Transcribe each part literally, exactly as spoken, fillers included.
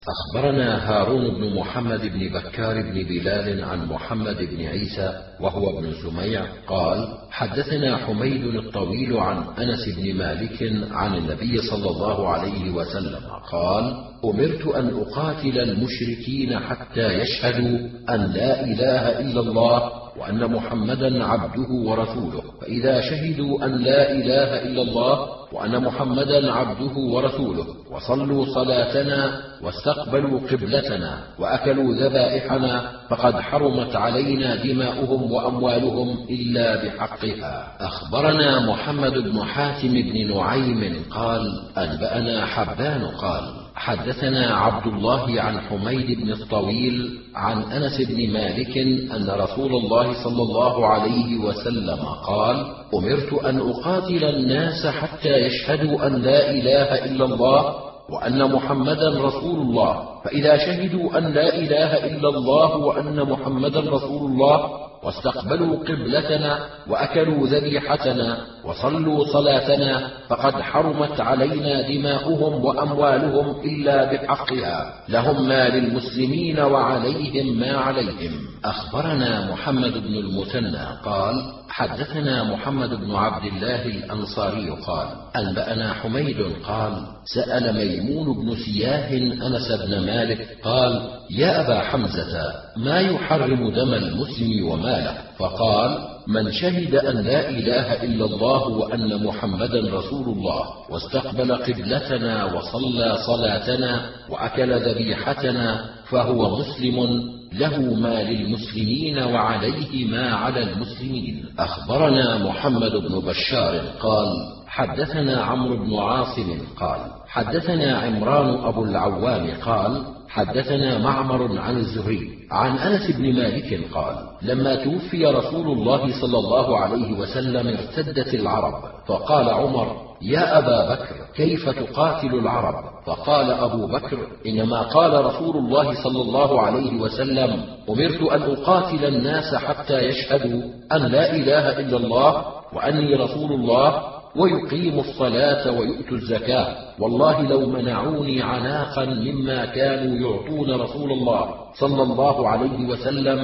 أخبرنا هارون بن محمد بن بكار بن بلال عن محمد بن عيسى وهو ابن سميع قال: حدثنا حميد الطويل عن أنس بن مالك عن النبي صلى الله عليه وسلم قال: أمرت أن أقاتل المشركين حتى يشهدوا أن لا إله إلا الله وأن محمدا عبده ورسوله، فإذا شهدوا أن لا إله إلا الله وأن محمدا عبده ورسوله وصلوا صلاتنا واستقبلوا قبلتنا وأكلوا ذبائحنا فقد حرمت علينا دماؤهم وأموالهم إلا بحقها. أخبرنا محمد بن حاتم بن نعيم قال: أنبأنا حبان قال: حدثنا عبد الله عن حميد بن الطويل عن أنس بن مالك أن رسول الله صلى الله عليه وسلم قال: أمرت أن أقاتل الناس حتى يشهدوا أن لا إله إلا الله وأن محمدا رسول الله، فإذا شهدوا أن لا إله إلا الله وأن محمدا رسول الله واستقبلوا قبلتنا وأكلوا ذبيحتنا وصلوا صلاتنا فقد حرمت علينا دماؤهم وأموالهم إلا بحقها، لهم ما للمسلمين وعليهم ما عليهم. أخبرنا محمد بن المثنى قال: حدثنا محمد بن عبد الله الأنصاري قال: أنبأنا حميد قال: سأل ميمون بن سياه أنس بن مالك قال: يا أبا حمزة، ما يحرم دم المسلم وماله؟ فقال: من شهد أن لا إله إلا الله وأن محمدا رسول الله واستقبل قبلتنا وصلى صلاتنا وأكل ذبيحتنا فهو مسلم، له ما للمسلمين وعليه ما على المسلمين. أخبرنا محمد بن بشار قال: حدثنا عمرو بن عاصم قال: حدثنا عمران أبو العوام قال: حدثنا معمر عن الزهري عن أنس بن مالك قال: لما توفي رسول الله صلى الله عليه وسلم ارتدت العرب، فقال عمر: يا أبا بكر، كيف تقاتل العرب؟ فقال أبو بكر: إنما قال رسول الله صلى الله عليه وسلم: أمرت أن أقاتل الناس حتى يشهدوا أن لا إله إلا الله وأني رسول الله ويقيموا الصلاة ويؤتوا الزكاة، والله لو منعوني عناقا مما كانوا يعطون رسول الله صلى الله عليه وسلم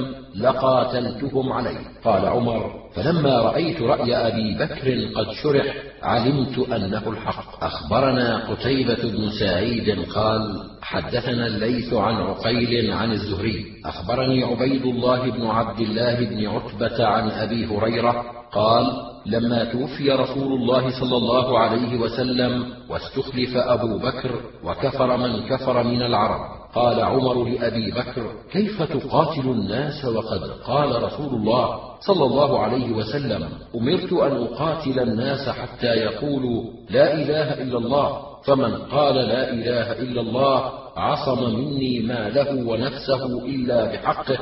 لقاتلتهم عليه. قال عمر: فلما رأيت رأي أبي بكر قد شرح علمت أنه الحق. أخبرنا قتيبة بن سعيد قال: حدثنا الليث عن عقيل عن الزهري أخبرني عبيد الله بن عبد الله بن عتبة عن أبي هريرة قال: لما توفي رسول الله صلى الله عليه وسلم واستخلف أبو بكر وكفر من كفر من العرب، قال عمر لأبي بكر: كيف تقاتل الناس وقد قال رسول الله صلى الله عليه وسلم: أمرت أن أقاتل الناس حتى يقولوا لا إله إلا الله، فمن قال لا إله إلا الله عصم مني ماله ونفسه إلا بحقه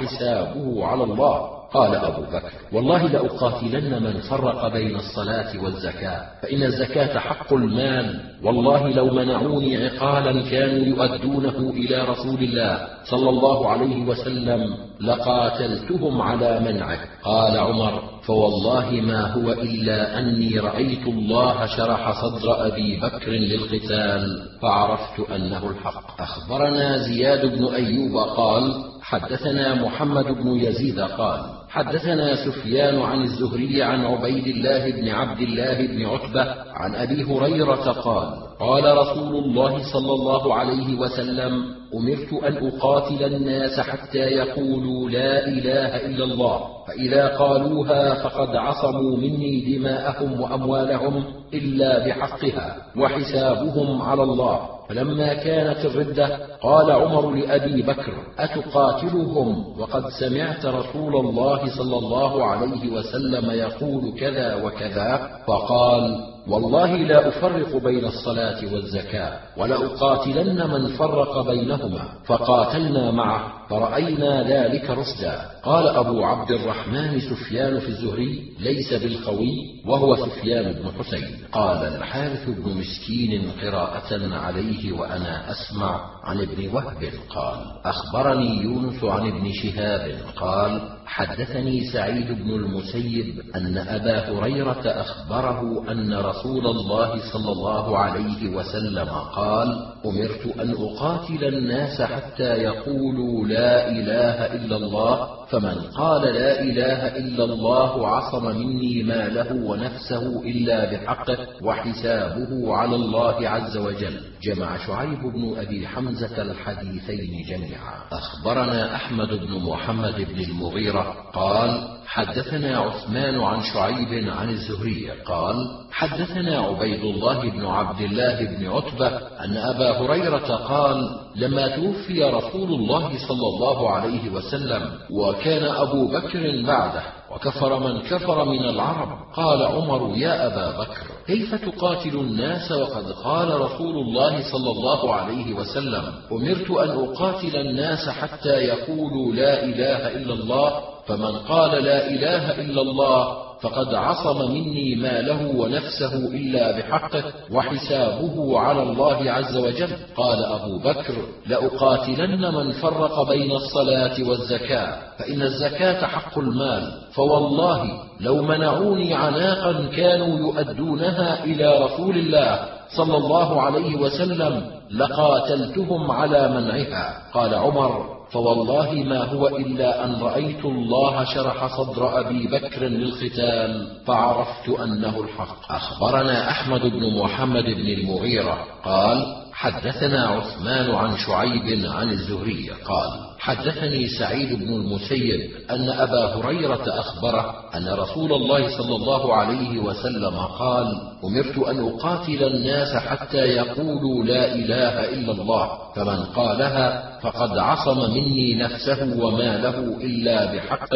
وحسابه على الله. قال أبو بكر: والله لأقاتلن من فرق بين الصلاة والزكاة، فإن الزكاة حق المال، والله لو منعوني عقالا كانوا يؤدونه إلى رسول الله صلى الله عليه وسلم لقاتلتهم على منعه. قال عمر: فوالله ما هو إلا أني رأيت الله شرح صدر أبي بكر للقتال فعرفت أنه الحق. أخبرنا زياد بن أيوب قال: حدثنا محمد بن يزيد قال: حدثنا سفيان عن الزهري عن عبيد الله بن عبد الله بن عتبة عن أبي هريرة قال: قال رسول الله صلى الله عليه وسلم: أمرت أن أقاتل الناس حتى يقولوا لا إله إلا الله، فإذا قالوها فقد عصموا مني دماءهم وأموالهم إلا بحقها وحسابهم على الله. فلما كانت الردة قال عمر لأبي بكر: أتقاتلهم وقد سمعت رسول الله صلى الله عليه وسلم يقول كذا وكذا؟ فقال: والله لا أفرق بين الصلاة والزكاة، ولأقاتلن من فرق بينهما. فقاتلنا معه فرأينا ذلك رشدا. قال أبو عبد الرحمن سفيان في الزهري: ليس بالقوي، وهو سفيان بن حسين. قال الحارث بن مسكين قراءة عليه وأنا أسمع: عن ابن وهب قال أخبرني يونس عن ابن شهاب قال حدثني سعيد بن المسيب أن أبا هريرة أخبره أن رسول الله صلى الله عليه وسلم قال أمرت أن أقاتل الناس حتى يقولوا لا إله إلا الله، فمن قال لا إله إلا الله عصم مني ماله ونفسه إلا بحقه وحسابه على الله عز وجل. جمع شعيب بن أبي حمزة الحديثين جميعا. أخبرنا أحمد بن محمد بن المغيرة قال حدثنا عثمان عن شعيب عن الزهري قال حدثنا عبيد الله بن عبد الله بن عتبة أن أبا هريرة قال لما توفي رسول الله صلى الله عليه وسلم وكان أبو بكر بعده وكفر من كفر من العرب، قال عمر يا أبا بكر كيف تقاتل الناس وقد قال رسول الله صلى الله عليه وسلم أمرت أن أقاتل الناس حتى يقولوا لا إله إلا الله، فمن قال لا إله إلا الله فقد عصم مني ماله ونفسه إلا بحقه وحسابه على الله عز وجل. قال أبو بكر لأقاتلن من فرق بين الصلاة والزكاة، فإن الزكاة حق المال، فوالله لو منعوني عناقا كانوا يؤدونها إلى رسول الله صلى الله عليه وسلم لقاتلتهم على منعها. قال عمر فوالله ما هو إلا أن رأيت الله شرح صدر أبي بكر للقتال فعرفت أنه الحق. أخبرنا أحمد بن محمد بن المغيرة قال حدثنا عثمان عن شعيب عن الزهري قال حدثني سعيد بن المسيب أن أبا هريرة أخبره أن رسول الله صلى الله عليه وسلم قال أمرت أن أقاتل الناس حتى يقولوا لا إله إلا الله، فمن قالها فقد عصم مني نفسه وماله إلا بحقه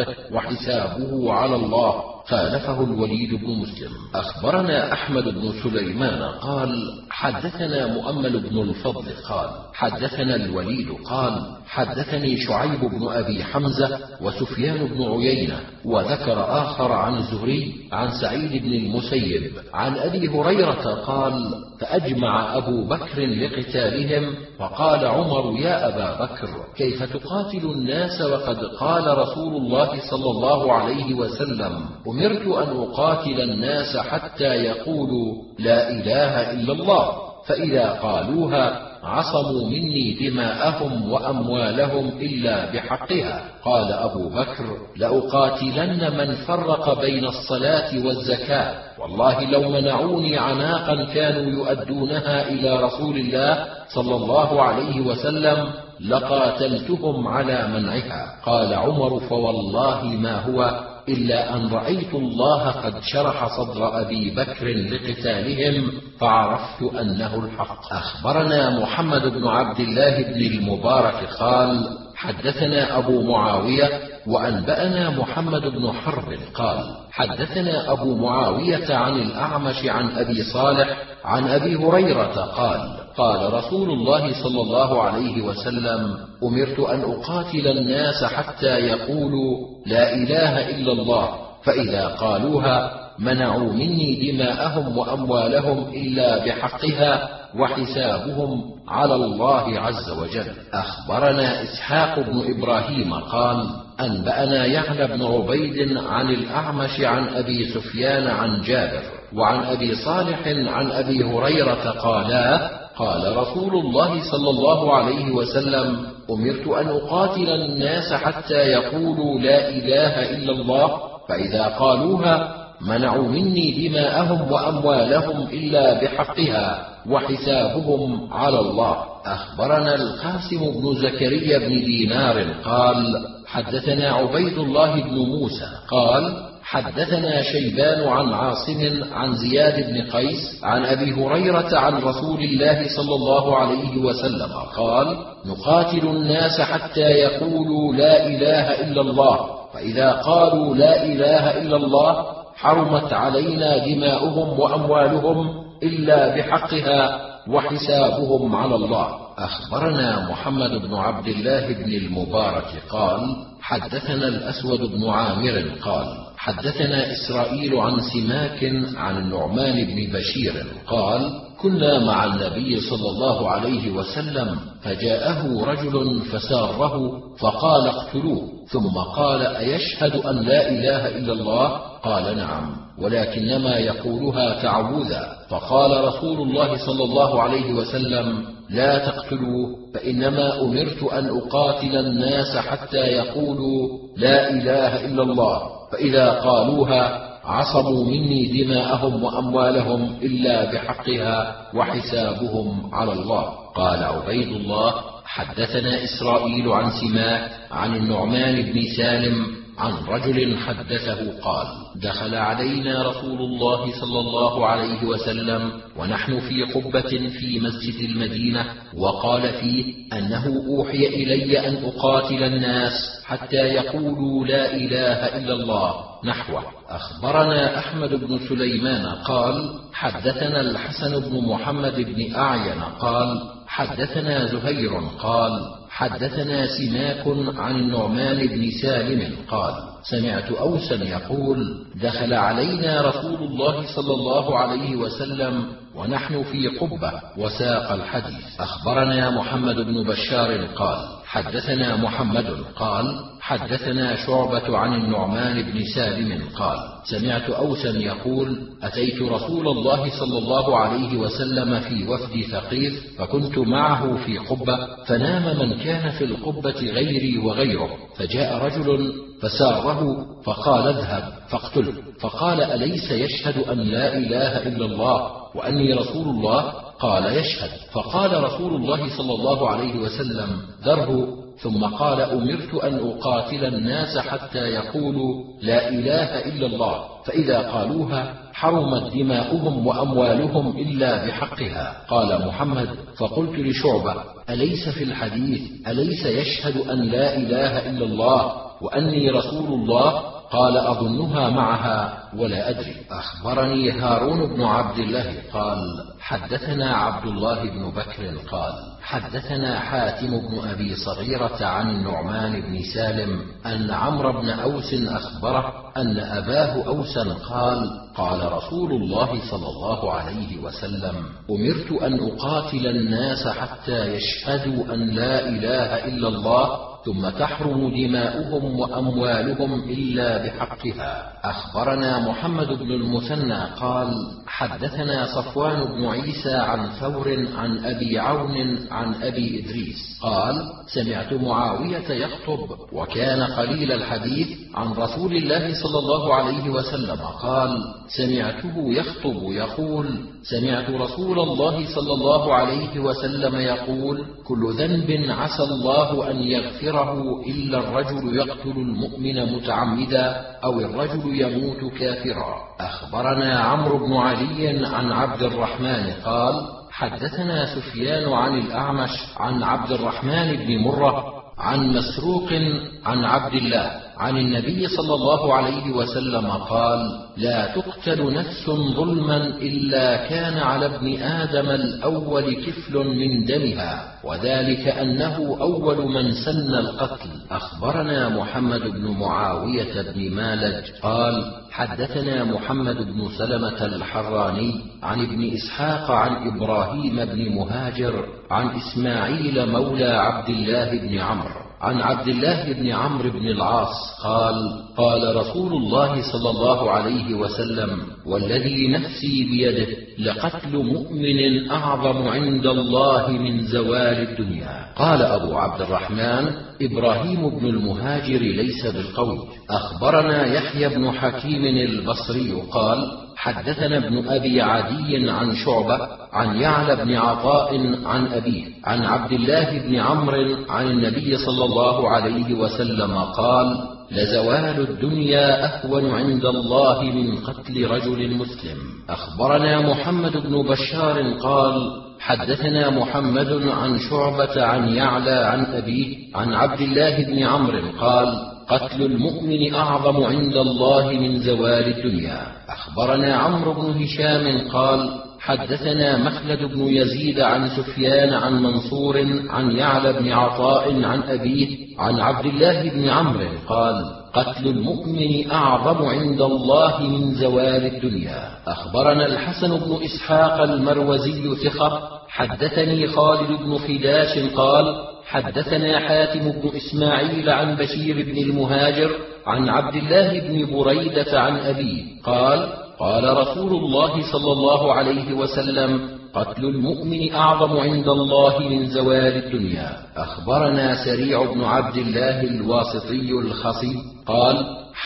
وحسابه على الله. خالفه الوليد بن مسلم. أخبرنا أحمد بن سليمان قال حدثنا مؤمل بن الفضل قال حدثنا الوليد قال حدثني شعيب بن أبي حمزة وسفيان بن عيينة، وذكر آخر عن الزهري عن سعيد بن المسيب عن أبي هريرة قال فأجمع أبو بكر لقتالهم، فقال عمر يا أبا بكر كيف تقاتل الناس وقد قال رسول الله صلى الله عليه وسلم أمرت أن أقاتل الناس حتى يقولوا لا إله إلا الله، فإذا قالوها عصموا مني دماءهم وأموالهم إلا بحقها. قال أبو بكر لأقاتلن من فرق بين الصلاة والزكاة، والله لو منعوني عناقا كانوا يؤدونها إلى رسول الله صلى الله عليه وسلم لقاتلتهم على منعها. قال عمر فوالله ما هو إلا أن رأيت الله قد شرح صدر أبي بكر لقتالهم فعرفت أنه الحق. أخبرنا محمد بن عبد الله بن المبارك قال حدثنا أبو معاوية وأنبأنا محمد بن حرب قال حدثنا أبو معاوية عن الأعمش عن أبي صالح عن أبي هريرة قال قال رسول الله صلى الله عليه وسلم أمرت أن أقاتل الناس حتى يقولوا لا إله إلا الله، فإذا قالوها منعوا مني دماءهم وأموالهم إلا بحقها وحسابهم على الله عز وجل. أخبرنا إسحاق بن إبراهيم قال أنبأنا يعلى بن عبيد عن الأعمش عن أبي سفيان عن جابر وعن أبي صالح عن أبي هريرة قالا قال رسول الله صلى الله عليه وسلم أمرت أن أقاتل الناس حتى يقولوا لا إله إلا الله، فإذا قالوها منعوا مني دماءهم وأموالهم إلا بحقها وحسابهم على الله. أخبرنا القاسم بن زكريا بن دينار قال حدثنا عبيد الله بن موسى قال حدثنا شيبان عن عاصم عن زياد بن قيس عن أبي هريرة عن رسول الله صلى الله عليه وسلم قال نقاتل الناس حتى يقولوا لا إله إلا الله، فإذا قالوا لا إله إلا الله حرمت علينا دماؤهم وأموالهم إلا بحقها وحسابهم على الله. أخبرنا محمد بن عبد الله بن المبارك قال حدثنا الأسود بن عامر قال حدثنا إسرائيل عن سماك عن النعمان بن بشير قال كنا مع النبي صلى الله عليه وسلم فجاءه رجل فساره فقال اقتلوه، ثم قال أيشهد أن لا إله إلا الله؟ قال نعم، ولكنما يقولها تعوذا. فقال رسول الله صلى الله عليه وسلم لا تقتلوه، فإنما أمرت أن أقاتل الناس حتى يقولوا لا إله إلا الله، فإذا قالوها عصموا مني دماءهم وأموالهم إلا بحقها وحسابهم على الله. قال عبيد الله حدثنا إسرائيل عن سماك عن النعمان بن سالم عن رجل حدثه قال دخل علينا رسول الله صلى الله عليه وسلم ونحن في قبة في مسجد المدينة، وقال فيه أنه أوحي إلي أن أقاتل الناس حتى يقولوا لا إله إلا الله نحوه. أخبرنا أحمد بن سليمان قال حدثنا الحسن بن محمد بن أعين قال حدثنا زهير قال حدثنا سماك عن النعمان بن سالم قال سمعت أوسا يقول دخل علينا رسول الله صلى الله عليه وسلم ونحن في قبة، وساق الحديث. أخبرنا محمد بن بشار قال حدثنا محمد قال حدثنا شعبة عن النعمان بن سالم قال سمعت أوسا يقول أتيت رسول الله صلى الله عليه وسلم في وفد ثقيف، فكنت معه في قبة، فنام من كان في القبة غيري وغيره، فجاء رجل فساره فقال اذهب فاقتله، فقال أليس يشهد أن لا إله إلا الله وأني رسول الله؟ قال يشهد. فقال رسول الله صلى الله عليه وسلم ذره، ثم قال أمرت أن أقاتل الناس حتى يقولوا لا إله إلا الله، فإذا قالوها حرمت دماؤهم وأموالهم إلا بحقها. قال محمد فقلت لشعبة أليس في الحديث أليس يشهد أن لا إله إلا الله وأني رسول الله؟ قال أظنها معها ولا أدري. أخبرني هارون بن عبد الله قال حدثنا عبد الله بن بكر قال حدثنا حاتم بن أبي صغيرة عن النعمان بن سالم أن عمرو بن أوس أخبره أن أباه أوسا قال قال رسول الله صلى الله عليه وسلم أمرت أن أقاتل الناس حتى يشهدوا أن لا إله إلا الله ثم تحرم دماؤهم وأموالهم إلا بحقها. أخبرنا محمد بن المثنى قال حدثنا صفوان بن عيسى عن ثور عن أبي عون عن أبي إدريس قال سمعت معاوية يخطب وكان قليل الحديث عن رسول الله صلى الله عليه وسلم قال سمعته يخطب يقول سمعت رسول الله صلى الله عليه وسلم يقول كل ذنب عسى الله أن يغفره إلا الرجل يقتل المؤمن متعمدا أو الرجل يموت كافرا. أخبرنا عمرو بن علي عن عبد الرحمن قال حدثنا سفيان عن الأعمش عن عبد الرحمن بن مرة عن مسروق عن عبد الله عن النبي صلى الله عليه وسلم قال لا تقتل نفس ظلما إلا كان على ابن آدم الأول كفل من دمها، وذلك أنه أول من سن القتل. أخبرنا محمد بن معاوية بن مالج قال حدثنا محمد بن سلمة الحراني عن ابن إسحاق عن إبراهيم بن مهاجر عن إسماعيل مولى عبد الله بن عمرو عن عبد الله بن عمرو بن العاص قال قال رسول الله صلى الله عليه وسلم والذي نفسي بيده لقتل مؤمن أعظم عند الله من زوال الدنيا. قال أبو عبد الرحمن إبراهيم بن المهاجر ليس بالقوي. أخبرنا يحيى بن حكيم البصري قال حدثنا ابن أبي عدي عن شعبة عن يعلى بن عطاء عن أبيه عن عبد الله بن عمرو عن النبي صلى الله عليه وسلم قال لزوال الدنيا أهون عند الله من قتل رجل مسلم. أخبرنا محمد بن بشار قال حدثنا محمد عن شعبة عن يعلى عن أبيه عن عبد الله بن عمرو قال قتل المؤمن أعظم عند الله من زوال الدنيا. أخبرنا عمرو بن هشام قال حدثنا مخلد بن يزيد عن سفيان عن منصور عن يعلى بن عطاء عن أبيه عن عبد الله بن عمرو قال: قتل المؤمن أعظم عند الله من زوال الدنيا. أخبرنا الحسن بن إسحاق المروزي ثقة. حدثني خالد بن خداش قال: حدثنا حاتم بن إسماعيل عن بشير بن المهاجر عن عبد الله بن بريدة عن أبيه قال: قال رسول الله صلى الله عليه وسلم: قتل المؤمن أعظم عند الله من زوال الدنيا. أخبرنا سريع بن عبد الله الواسطي الخصي قال: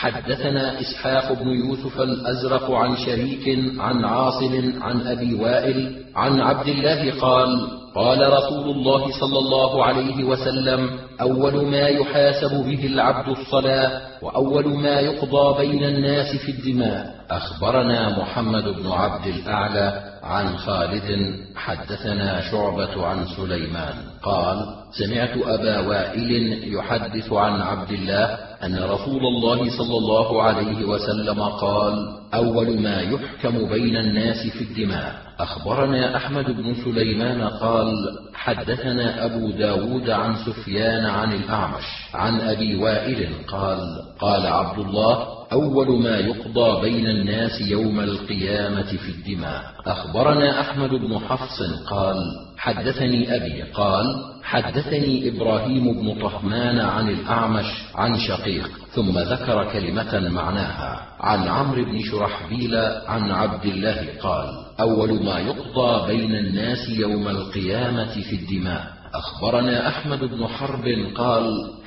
حدثنا إسحاق بن يوسف الأزرق عن شريك عن عاصم عن أبي وائل عن عبد الله قال: قال رسول الله صلى الله عليه وسلم: أول ما يحاسب به العبد الصلاة، وأول ما يقضى بين الناس في الدماء. أخبرنا محمد بن عبد الأعلى عن خالد حدثنا شعبة عن سليمان قال: سمعت أبا وائل يحدث عن عبد الله أن رسول الله صلى الله عليه وسلم قال: أول ما يحكم بين الناس في الدماء. أخبرنا أحمد بن سليمان قال: حدثنا أبو داود عن سفيان عن الأعمش عن أبي وائل قال: قال عبد الله: أول ما يقضى بين الناس يوم القيامة في الدماء. أخبرنا أحمد بن حفص قال: حدثني أبي قال: حدثني إبراهيم بن طهمان عن الأعمش عن شقيق، ثم ذكر كلمة معناها عن عمرو بن شرحبيل عن عبد الله قال: أول ما يقضى بين الناس يوم القيامة في الدماء. أخبرنا أحمد بن حرب قال: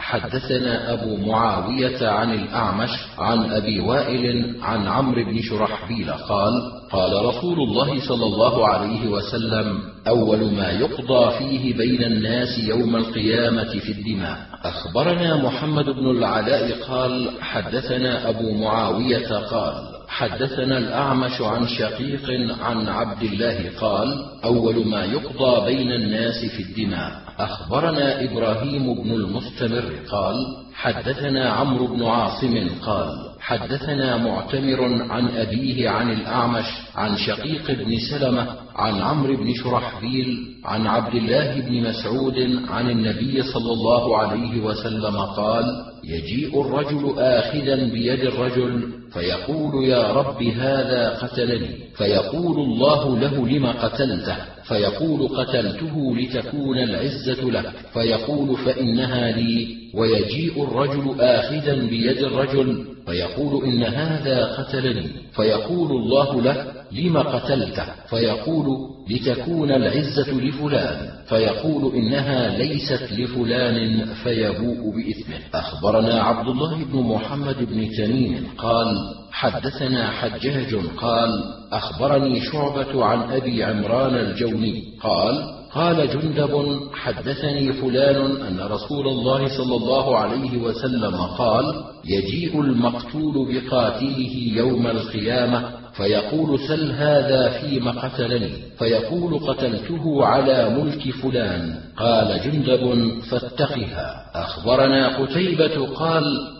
حدثنا أبو معاوية عن الأعمش عن أبي وائل عن عمرو بن شرحبيل قال: قال رسول الله صلى الله عليه وسلم: أول ما يقضى فيه بين الناس يوم القيامة في الدماء. أخبرنا محمد بن العلاء قال: حدثنا أبو معاوية قال: حدثنا الأعمش عن شقيق عن عبد الله قال: أول ما يقضى بين الناس في الدماء. أخبرنا إبراهيم بن المستمر قال: حدثنا عمرو بن عاصم قال: حدثنا معتمر عن أبيه عن الأعمش عن شقيق بن سلمة عن عمرو بن شرحبيل عن عبد الله بن مسعود عن النبي صلى الله عليه وسلم قال: يجيء الرجل آخذا بيد الرجل فيقول: يا رب هذا قتلني، فيقول الله له: لم قتلته؟ فيقول: قتلته لتكون العزة لك، فيقول: فإنها لي. ويجيء الرجل آخذا بيد الرجل فيقول: إن هذا قتلني، فيقول الله له: لم قتلته؟ فيقول: لتكون العزة لفلان، فيقول: إنها ليست لفلان، فيبوء بإثمه. أخبرنا عبد الله بن محمد بن تميم قال: حدثنا حجاج قال: أخبرني شعبة عن أبي عمران الجوني قال: قال جندب: حدثني فلان أن رسول الله صلى الله عليه وسلم قال: يجيء المقتول بقاتله يوم القيامة فيقول: سل هذا فيم قتلني، فيقول: قتلته على ملك فلان. قال جندب: فاتقها. أخبرنا قتيبة قال: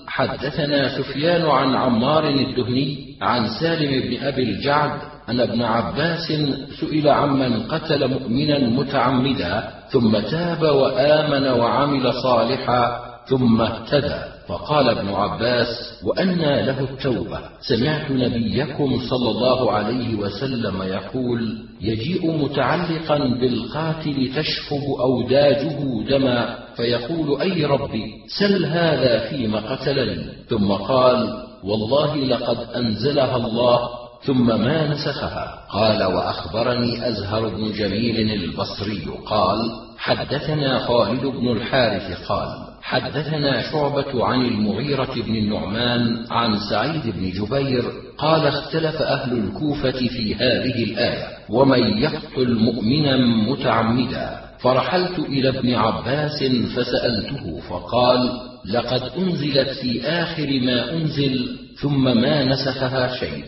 حدثنا سفيان عن عمار الدهني عن سالم بن أبي الجعد أن ابن عباس سئل عمن قتل مؤمنا متعمدا ثم تاب وآمن وعمل صالحا ثم اهتدى، فقال ابن عباس: وأنى له التوبة؟ سمعت نبيكم صلى الله عليه وسلم يقول: يجيء متعلقا بالقاتل تشفب أوداجه دما، فيقول: أي ربي سل هذا فيم قتلني. ثم قال: والله لقد أنزلها الله ثم ما نسخها. قال: وأخبرني أزهر بن جميل البصري قال: حدثنا خالد بن الحارث قال: حدثنا شعبة عن المغيرة بن النعمان عن سعيد بن جبير قال: اختلف أهل الكوفة في هذه الآية: ومن يقتل مؤمنا متعمدا. فرحلت إلى ابن عباس فسألته فقال: لقد أنزلت في آخر ما أنزل ثم ما نسخها شيء.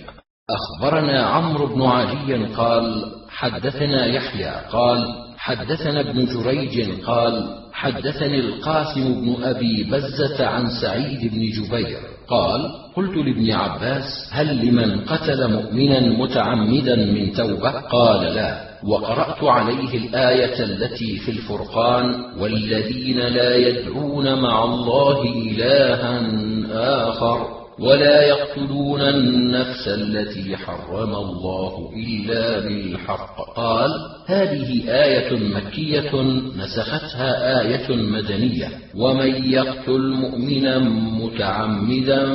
أخبرنا عمرو بن علي قال: حدثنا يحيى قال: حدثنا ابن جريج قال: حدثني القاسم بن أبي بزة عن سعيد بن جبير قال: قلت لابن عباس: هل لمن قتل مؤمنا متعمدا من توبة؟ قال: لا. وقرأت عليه الآية التي في الفرقان: والذين لا يدعون مع الله إلها آخر ولا يقتلون النفس التي حرم الله إلا بالحق. قال: هذه آية مكية نسختها آية مدنية: ومن يقتل مؤمنا متعمدا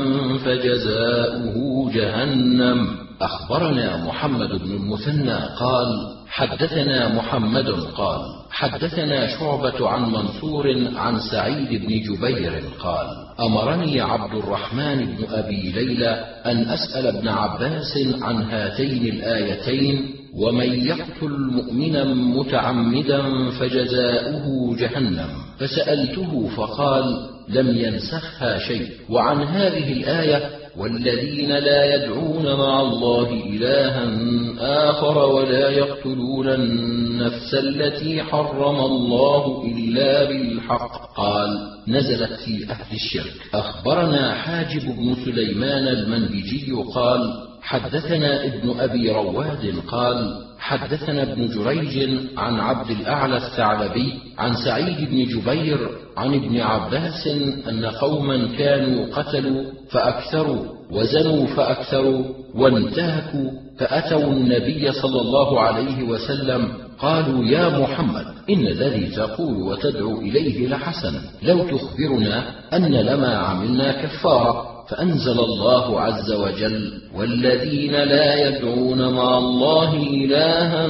فجزاؤه جهنم. أخبرنا محمد بن المثنى قال: حدثنا محمد قال: حدثنا شعبة عن منصور عن سعيد بن جبير قال: أمرني عبد الرحمن بن أبي ليلى أن أسأل ابن عباس عن هاتين الآيتين: ومن يقتل مؤمنا متعمدا فجزاؤه جهنم. فسألته فقال: لم ينسخها شيء. وعن هذه الآية: والذين لا يدعون مع الله إلها آخر ولا يقتلون النفس التي حرم الله إلا بالحق. قال: نزلت في أهل الشرك. أخبرنا حاجب بن سليمان المنبجي قال: حدثنا ابن أبي رواد قال: حدثنا ابن جريج عن عبد الأعلى الثعلبي عن سعيد بن جبير عن ابن عباس أن قوما كانوا قتلوا فأكثروا وزنوا فأكثروا وانتهكوا فأتوا النبي صلى الله عليه وسلم قالوا: يا محمد، إن الذي تقول وتدعو إليه لحسن، لو تخبرنا أن لما عملنا كفارة. فأنزل الله عز وجل: والذين لا يدعون مع الله إلها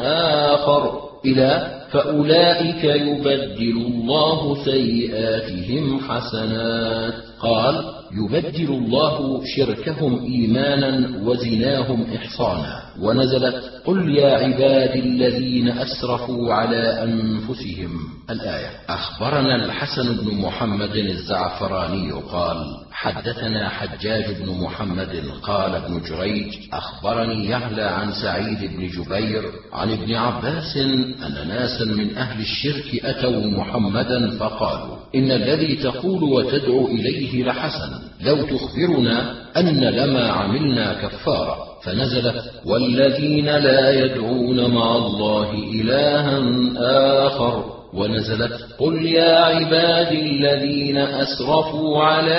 آخر إلى فأولئك يبدل الله سيئاتهم حسنات. قال: يبدل الله شركهم إيمانا وزناهم إحصانا. ونزلت: قل يا عبادي الذين أسرفوا على أنفسهم الآية. أخبرنا الحسن بن محمد الزعفراني قال: حدثنا حجاج بن محمد قال ابن جريج: أخبرني يعلى عن سعيد بن جبير عن ابن عباس أن ناسا من أهل الشرك أتوا محمدا فقالوا: إن الذي تقول وتدعو إليه لحسن، لو تخبرنا أن لما عملنا كفارة. فنزلت: والذين لا يدعون مع الله إلها آخر. ونزلت: قل يا عبادي الذين أسرفوا على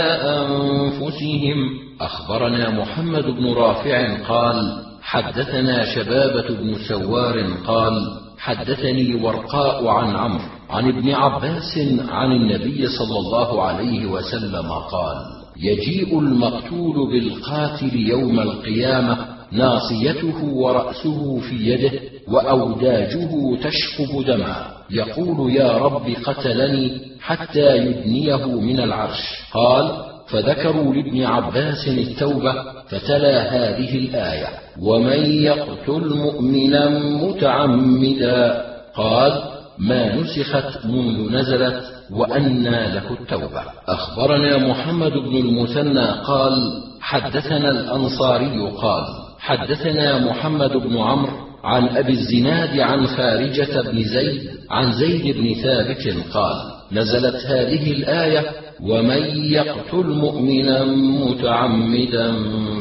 أنفسهم. أخبرنا محمد بن رافع قال: حدثنا شبابة بن سوار قال: حدثني ورقاء عن عمرو عن ابن عباس عن النبي صلى الله عليه وسلم قال: يجيء المقتول بالقاتل يوم القيامة ناصيته ورأسه في يده وأوداجه تشفب دما، يقول: يا رب قتلني، حتى يدنيه من العرش. قال: فذكروا لابن عباس التوبة فتلا هذه الآية: ومن يقتل مؤمنا متعمدا. قال: ما نسخت منذ نزلت وأنى له التوبة. أخبرنا محمد بن المثنى قال: حدثنا الأنصاري قال: حدثنا محمد بن عمرو عن أبي الزناد عن خارجة بن زيد عن زيد بن ثابت قال: نزلت هذه الآية: ومن يقتل مؤمنا متعمدا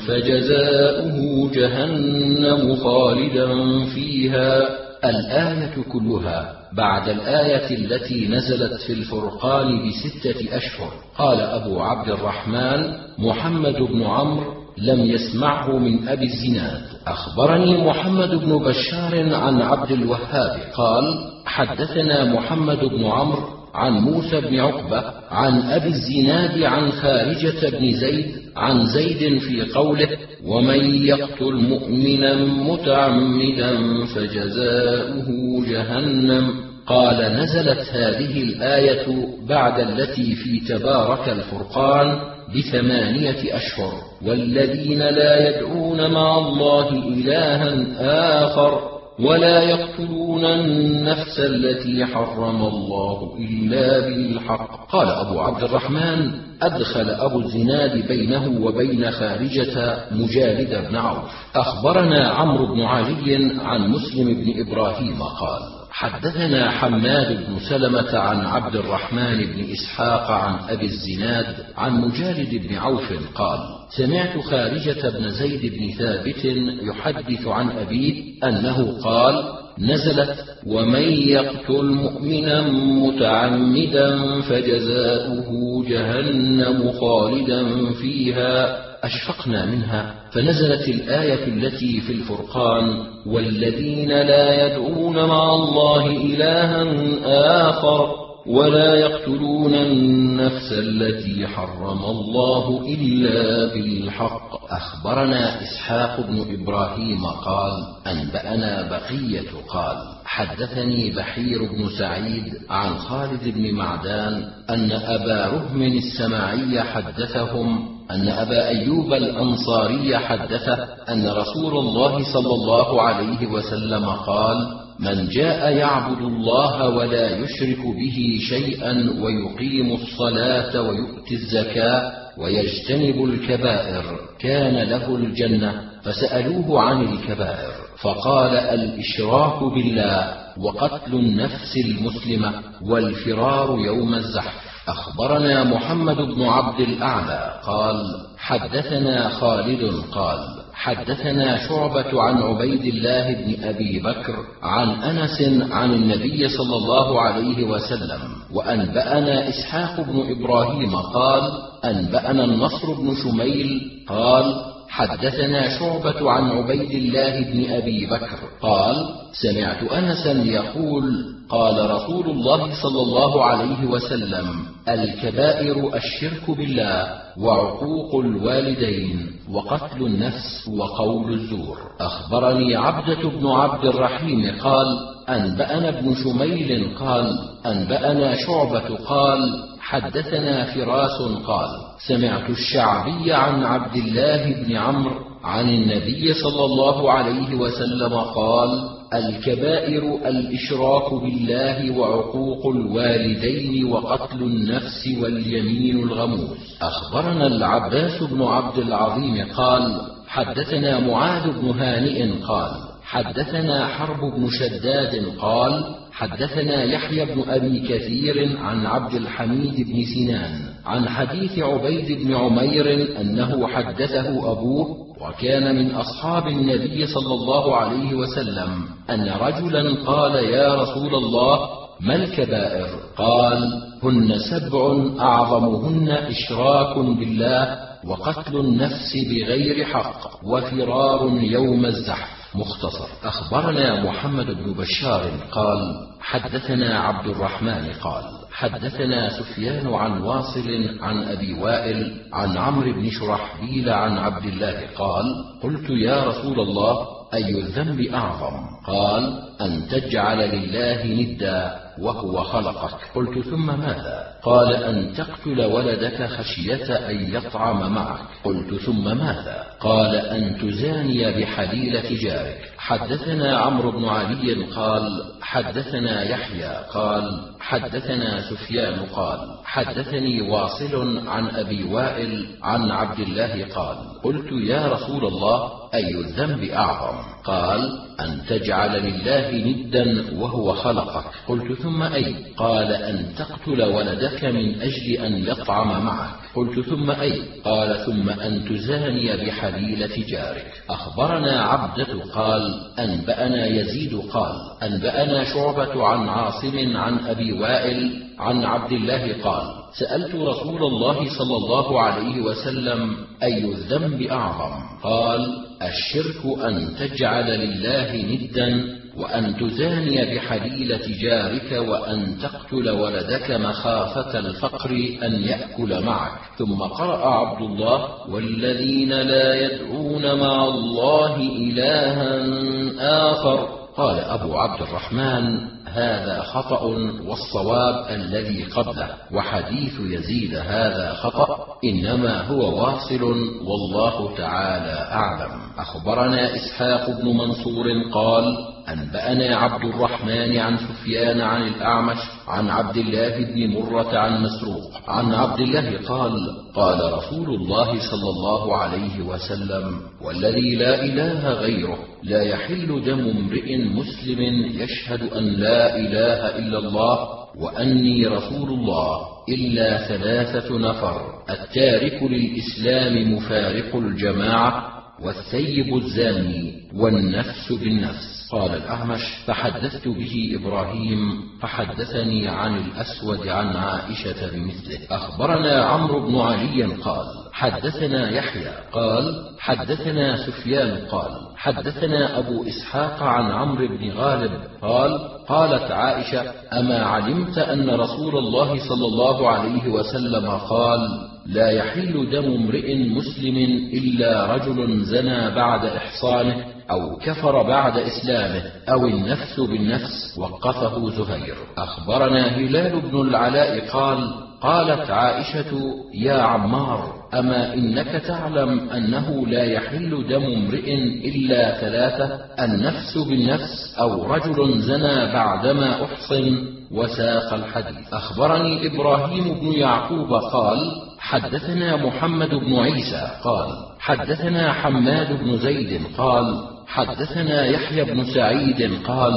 فجزاؤه جهنم خالدا فيها. الآية كلها بعد الآية التي نزلت في الفرقان بستة أشهر. قال أبو عبد الرحمن: محمد بن عمرو لم يسمعه من أبي الزناد. أخبرني محمد بن بشار عن عبد الوهاب قال: حدثنا محمد بن عمرو عن موسى بن عقبة عن أبي الزناد عن خارجة بن زيد عن زيد في قوله: ومن يقتل مؤمنا متعمدا فجزاؤه جهنم. قال: نزلت هذه الآية بعد التي في تبارك الفرقان بثمانية أشهر: والذين لا يدعون مع الله إلها آخر ولا يقتلون النفس التي حرم الله إلا بالحق. قال أبو عبد الرحمن: أدخل أبو الزناد بينه وبين خارجة مجالد بن عوف. أخبرنا عمرو بن علي عن مسلم بن إبراهيم قال: حدثنا حماد بن سلمة عن عبد الرحمن بن إسحاق عن أبي الزناد عن مجالد بن عوف قال سمعت خارجة بن زيد بن ثابت يحدث عن أبيه أنه قال نزلت ومن يقتل مؤمنا متعمدا فجزاؤه جهنم خالدا فيها أشفقنا منها فنزلت الآية التي في الفرقان والذين لا يدعون مع الله إلها آخر ولا يقتلون النفس التي حرم الله إلا بالحق. أخبرنا إسحاق بن إبراهيم قال أنبأنا بقية قال حدثني بحير بن سعيد عن خالد بن معدان أن أبا رهم السماعي حدثهم أن أبا أيوب الأنصاري حدثه أن رسول الله صلى الله عليه وسلم قال من جاء يعبد الله ولا يشرك به شيئا ويقيم الصلاة ويؤتي الزكاة ويجتنب الكبائر كان له الجنة. فسألوه عن الكبائر فقال الإشراك بالله وقتل النفس المسلمة والفرار يوم الزحف. أخبرنا محمد بن عبد الأعلى قال حدثنا خالد قال حدثنا شعبة عن عبيد الله بن أبي بكر عن أنس عن النبي صلى الله عليه وسلم. وأنبأنا إسحاق بن إبراهيم قال أنبأنا النصر بن شميل قال حدثنا شعبة عن عبيد الله بن أبي بكر قال سمعت أنسا يقول قال رسول الله صلى الله عليه وسلم الكبائر الشرك بالله وعقوق الوالدين وقتل النفس وقول الزور. أخبرني عبدة بن عبد الرحيم قال أنبأنا ابن شميل قال أنبأنا شعبة قال حدثنا فراس قال سمعت الشعبي عن عبد الله بن عمرو عن النبي صلى الله عليه وسلم قال الكبائر الإشراك بالله وعقوق الوالدين وقتل النفس واليمين الغموس. أخبرنا العباس بن عبد العظيم قال حدثنا معاذ بن هانئ قال حدثنا حرب بن شداد قال حدثنا يحيى بن أبي كثير عن عبد الحميد بن سنان عن حديث عبيد بن عمير أنه حدثه أبوه وكان من أصحاب النبي صلى الله عليه وسلم أن رجلا قال يا رسول الله ما الكبائر؟ قال هن سبع أعظمهن إشراك بالله وقتل النفس بغير حق وفرار يوم الزحف. مختصر. أخبرنا محمد بن بشار قال حدثنا عبد الرحمن قال حدثنا سفيان عن واصل عن أبي وائل عن عمرو بن شرحبيل عن عبد الله قال قلت يا رسول الله أي الذنب أعظم؟ قال أن تجعل لله ندا وهو خلقك. قلت ثم ماذا؟ قال أن تقتل ولدك خشية أن يطعم معك. قلت ثم ماذا؟ قال أن تزاني بحليلة جارك. حدثنا عمرو بن علي قال حدثنا يحيى قال حدثنا سفيان قال حدثني واصل عن أبي وائل عن عبد الله قال قلت يا رسول الله أي الذنب أعظم؟ قال أن تجعل لله ندا وهو خلقك. قلت ثم أي؟ قال أن تقتل ولدك من أجل أن يطعم معك. قلت ثم أي؟ قال ثم أن تزاني بحليلة جارك. أخبرنا عبدة قال أنبأنا يزيد قال أنبأنا شعبة عن عاصم عن أبي وائل عن عبد الله قال سألت رسول الله صلى الله عليه وسلم أي الذنب أعظم؟ قال الشرك أن تجعل لله ندا وأن تزاني بحليلة جارك وأن تقتل ولدك مخافة الفقر أن يأكل معك. ثم قرأ عبد الله والذين لا يدعون مع الله إلها آخر. قال أبو عبد الرحمن هذا خطأ والصواب الذي قبله وحديث يزيد هذا خطأ إنما هو واصل والله تعالى أعلم. أخبرنا إسحاق بن منصور قال أنبأنا عبد الرحمن عن سفيان عن الأعمش عن عبد الله بن مرة عن مسروق عن عبد الله قال قال رسول الله صلى الله عليه وسلم والذي لا إله غيره لا يحل دم امرئ مسلم يشهد أن لا إله إلا الله وأني رسول الله إلا ثلاثة نفر: التارك للإسلام مفارق الجماعة، والثيب الزاني، والنفس بالنفس. قال الأعمش: فحدثت به إبراهيم فحدثني عن الأسود عن عائشة بمثله. أخبرنا عمرو بن علي قال حدثنا يحيى قال حدثنا سفيان قال حدثنا أبو إسحاق عن عمرو بن غالب قال قالت عائشة: أما علمت أن رسول الله صلى الله عليه وسلم قال: لا يحل دم امرئ مسلم إلا رجل زنى بعد إحصانه أو كفر بعد إسلامه أو النفس بالنفس. وقفه زهير. أخبرنا هلال بن العلاء قال قالت عائشة: يا عمار، أما إنك تعلم أنه لا يحل دم امرئ إلا ثلاثة: النفس بالنفس أو رجل زنى بعدما أحصن. وساق الحديث. أخبرني إبراهيم بن يعقوب قال حدثنا محمد بن عيسى قال حدثنا حماد بن زيد قال حدثنا يحيى بن سعيد قال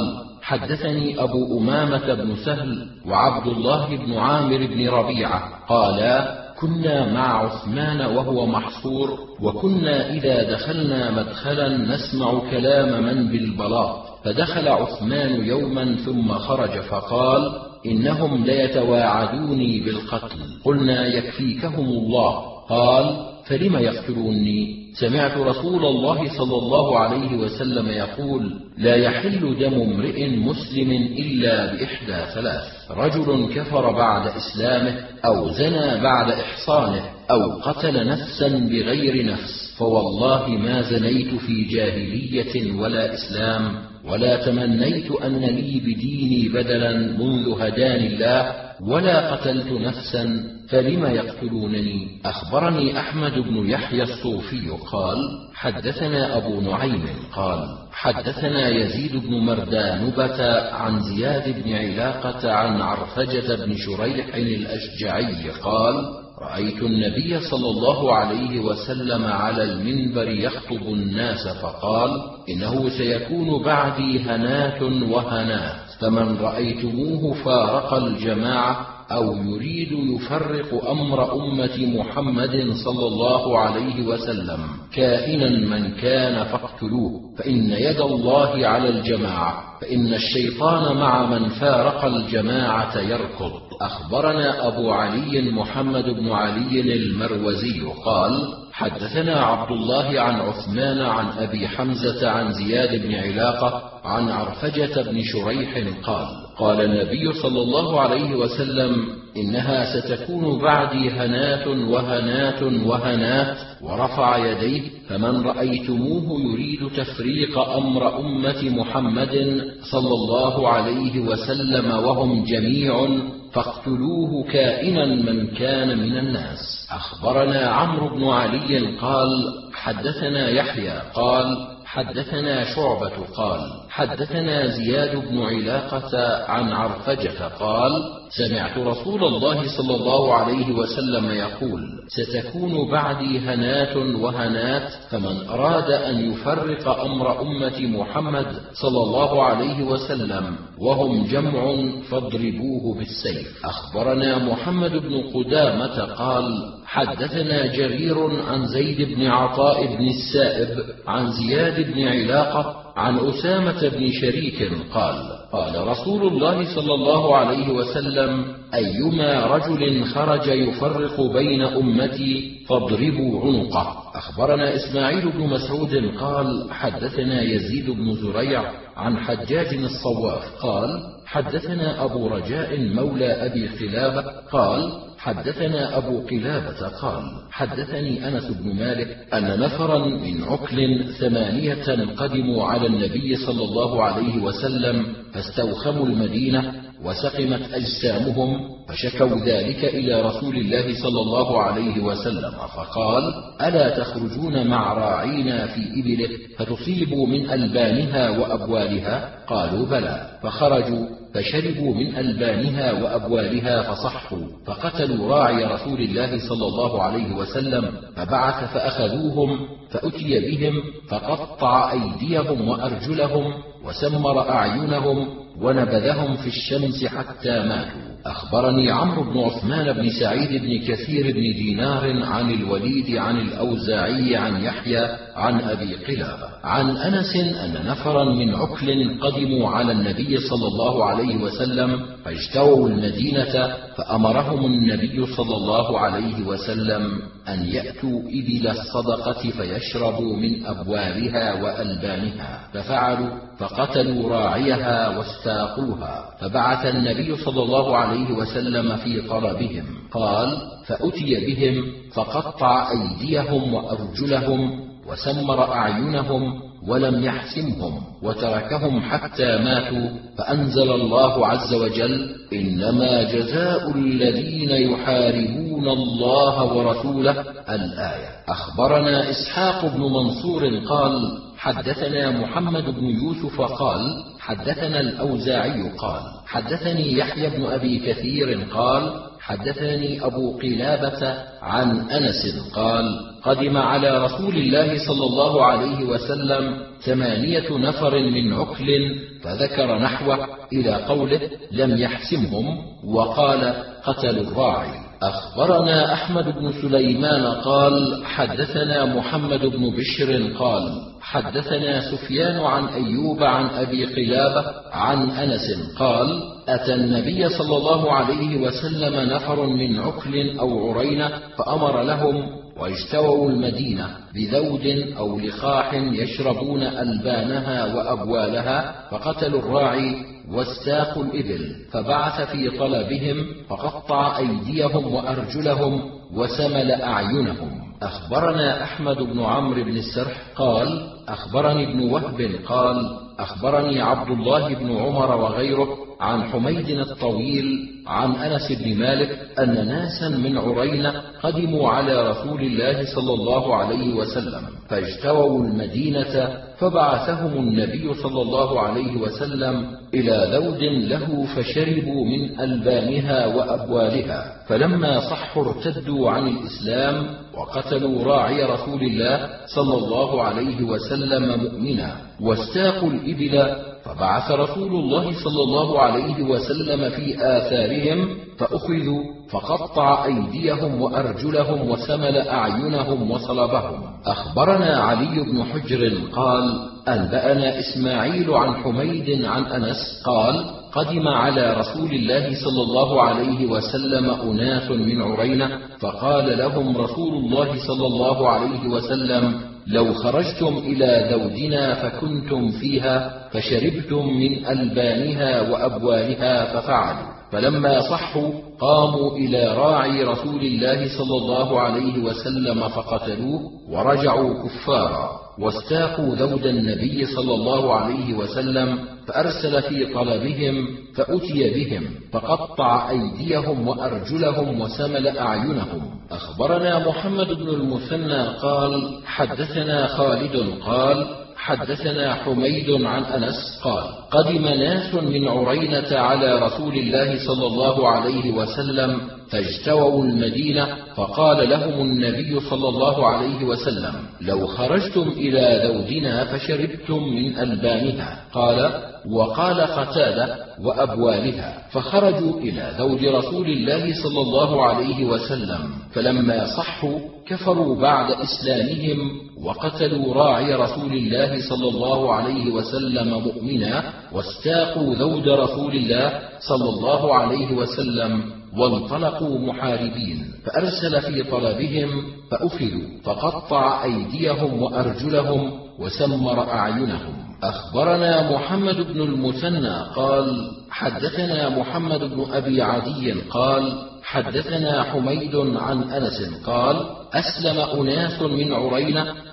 حدثني أبو أمامة بن سهل وعبد الله بن عامر بن ربيعة قالا: كنا مع عثمان وهو محصور، وكنا إذا دخلنا مدخلا نسمع كلام من بالبلاط، فدخل عثمان يوما ثم خرج فقال: إنهم ليتواعدوني بالقتل. قلنا: يكفيكهم الله. قال: فلم يقتلوني؟ سمعت رسول الله صلى الله عليه وسلم يقول: لا يحل دم امرئ مسلم إلا بإحدى ثلاث: رجل كفر بعد إسلامه أو زنى بعد إحصانه أو قتل نفسا بغير نفس. فوالله ما زنيت في جاهلية ولا إسلام، ولا تمنيت أن لي بديني بدلا منذ هداني الله، ولا قتلت نفسا، فلم يقتلونني؟ أخبرني أحمد بن يحيى الصوفي قال حدثنا أبو نعيم قال حدثنا يزيد بن مردانبة عن زياد بن علاقة عن عرفجة بن شريح الأشجعي قال: رأيت النبي صلى الله عليه وسلم على المنبر يخطب الناس فقال: إنه سيكون بعدي هنات وهنات، فمن رأيتموه فارق الجماعة أو يريد يفرق أمر أمة محمد صلى الله عليه وسلم كائنا من كان فاقتلوه، فإن يد الله على الجماعة، فإن الشيطان مع من فارق الجماعة يركض. أخبرنا أبو علي محمد بن علي المروزي قال حدثنا عبد الله عن عثمان عن أبي حمزة عن زياد بن علاقة عن عرفجة بن شريح قال: قال النبي صلى الله عليه وسلم: إنها ستكون بعدي هنات وهنات وهنات، ورفع يديه: فمن رأيتموه يريد تفريق أمر أمة محمد صلى الله عليه وسلم وهم جميع فاقتلوه كائنا من كان من الناس. أخبرنا عمرو بن علي قال حدثنا يحيى قال حدثنا شعبة قال حدثنا زياد بن علاقة عن عرفجة قال: سمعت رسول الله صلى الله عليه وسلم يقول: ستكون بعدي هنات وهنات، فمن أراد أن يفرق أمر أمة محمد صلى الله عليه وسلم وهم جمع فاضربوه بالسيف. أخبرنا محمد بن قدامة قال حدثنا جرير عن زيد بن عطاء بن السائب عن زياد بن علاقة عن أسامة بن شريك قال: قال رسول الله صلى الله عليه وسلم: أيما رجل خرج يفرق بين أمتي فاضربوا عنقه. أخبرنا إسماعيل بن مسعود قال حدثنا يزيد بن زريع عن حجاج الصواف قال حدثنا أبو رجاء مولى أبي قلابة قال حدثنا أبو قلابة قال حدثني أنس بن مالك أن نفرا من عكل ثمانية قدموا على النبي صلى الله عليه وسلم فاستوخموا المدينة وسقمت أجسامهم، فشكوا ذلك إلى رسول الله صلى الله عليه وسلم، فقال: ألا تخرجون مع راعينا في إبله فتصيبوا من ألبانها وأبوالها؟ قالوا: بلى. فخرجوا فشربوا من ألبانها وأبوالها فصحوا، فقتلوا راعي رسول الله صلى الله عليه وسلم، فبعث فأخذوهم، فأتي بهم فقطع أيديهم وأرجلهم وسمر أعينهم ونبذهم في الشمس حتى ماتوا. أخبرني عمرو بن عثمان بن سعيد بن كثير بن دينار عن الوليد عن الأوزاعي عن يحيى عن أبي قلابة عن أنس أن نفرا من عكل قدموا على النبي صلى الله عليه وسلم فاجتووا المدينة، فأمرهم النبي صلى الله عليه وسلم أن يأتوا إبل الصدقة فيشربوا من أبوالها وألبانها، ففعلوا، فقتلوا راعيها واستاقوها، فبعث النبي صلى الله عليه وسلم في طلبهم. قال: فأتي بهم فقطع أيديهم وأرجلهم وسمر أعينهم ولم يحسمهم وتركهم حتى ماتوا، فأنزل الله عز وجل: إنما جزاء الذين يحاربون الله ورسوله، الآية. أخبرنا إسحاق بن منصور قال: حدثنا محمد بن يوسف قال: حدثنا الأوزاعي قال: حدثني يحيى بن أبي كثير قال: حدثني أبو قلابة عن أنس قال: قدم على رسول الله صلى الله عليه وسلم ثمانية نفر من عكل، فذكر نحوه إلى قوله: لم يحسمهم، وقال: قتلوا الراعي. أخبرنا أحمد بن سليمان قال: حدثنا محمد بن بشر قال: حدثنا سفيان عن أيوب عن أبي قلابة عن أنس قال: أتى النبي صلى الله عليه وسلم نفر من عكل أو عرينة فأمر لهم، واجتووا المدينة بذود أو لخاح يشربون ألبانها وأبوالها، فقتلوا الراعي واستاقوا الإبل، فبعث في طلبهم فقطع أيديهم وأرجلهم وسمل أعينهم. أخبرنا أحمد بن عمرو بن السرح قال: أخبرني ابن وهب قال: أخبرني عبد الله بن عمر وغيره عن حميد الطويل عن أنس بن مالك أن ناسا من عرينة قدموا على رسول الله صلى الله عليه وسلم فاجتووا المدينة، فبعثهم النبي صلى الله عليه وسلم إلى ذود له فشربوا من ألبانها وأبوالها، فلما صحوا ارتدوا عن الإسلام وقتلوا راعي رسول الله صلى الله عليه وسلم مؤمنا، واستاقوا الإبل، فبعث رسول الله صلى الله عليه وسلم في آثارهم فأخذوا، فقطع أيديهم وأرجلهم وسمل أعينهم وصلبهم. أخبرنا علي بن حجر قال: أنبأنا إسماعيل عن حميد عن أنس قال: قدم على رسول الله صلى الله عليه وسلم أناس من عرينة، فقال لهم رسول الله صلى الله عليه وسلم: لو خرجتم إلى ذودنا فكنتم فيها فشربتم من ألبانها وأبوالها، ففعلوا، فلما صحوا قاموا إلى راعي رسول الله صلى الله عليه وسلم فقتلوه ورجعوا كفارا، واستاقوا ذود النبي صلى الله عليه وسلم، فأرسل في طلبهم فأتي بهم فقطع أيديهم وأرجلهم وسمل أعينهم. أخبرنا محمد بن المثنى قال: حدثنا خالد قال: حدثنا حميد عن أنس قال: قدم ناس من عرينة على رسول الله صلى الله عليه وسلم فاجتووا المدينة، فقال لهم النبي صلى الله عليه وسلم: لو خرجتم إلى ذودنا فشربتم من ألبانها. قال: وقال قتادة: وأبوالها. فخرجوا إلى ذود رسول الله صلى الله عليه وسلم، فلما صحوا كفروا بعد إسلامهم وقتلوا راعي رسول الله صلى الله عليه وسلم مؤمنا، واستاقوا ذود رسول الله صلى الله عليه وسلم، وانطلقوا محاربين، فأرسل في طلبهم فأخذوا، فقطع أيديهم وأرجلهم وسمر أعينهم. أخبرنا محمد بن المثنى قال: حدثنا محمد بن أبي عدي قال: حدثنا حميد عن أنس قال: أسلم أناس من عرينة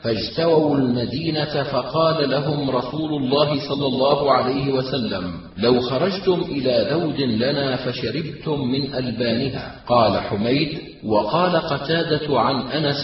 فاجتووا المدينة، فقال لهم رسول الله صلى الله عليه وسلم: لو خرجتم إلى ذود لنا فشربتم من ألبانها. قال حميد: وقال قتادة عن أنس: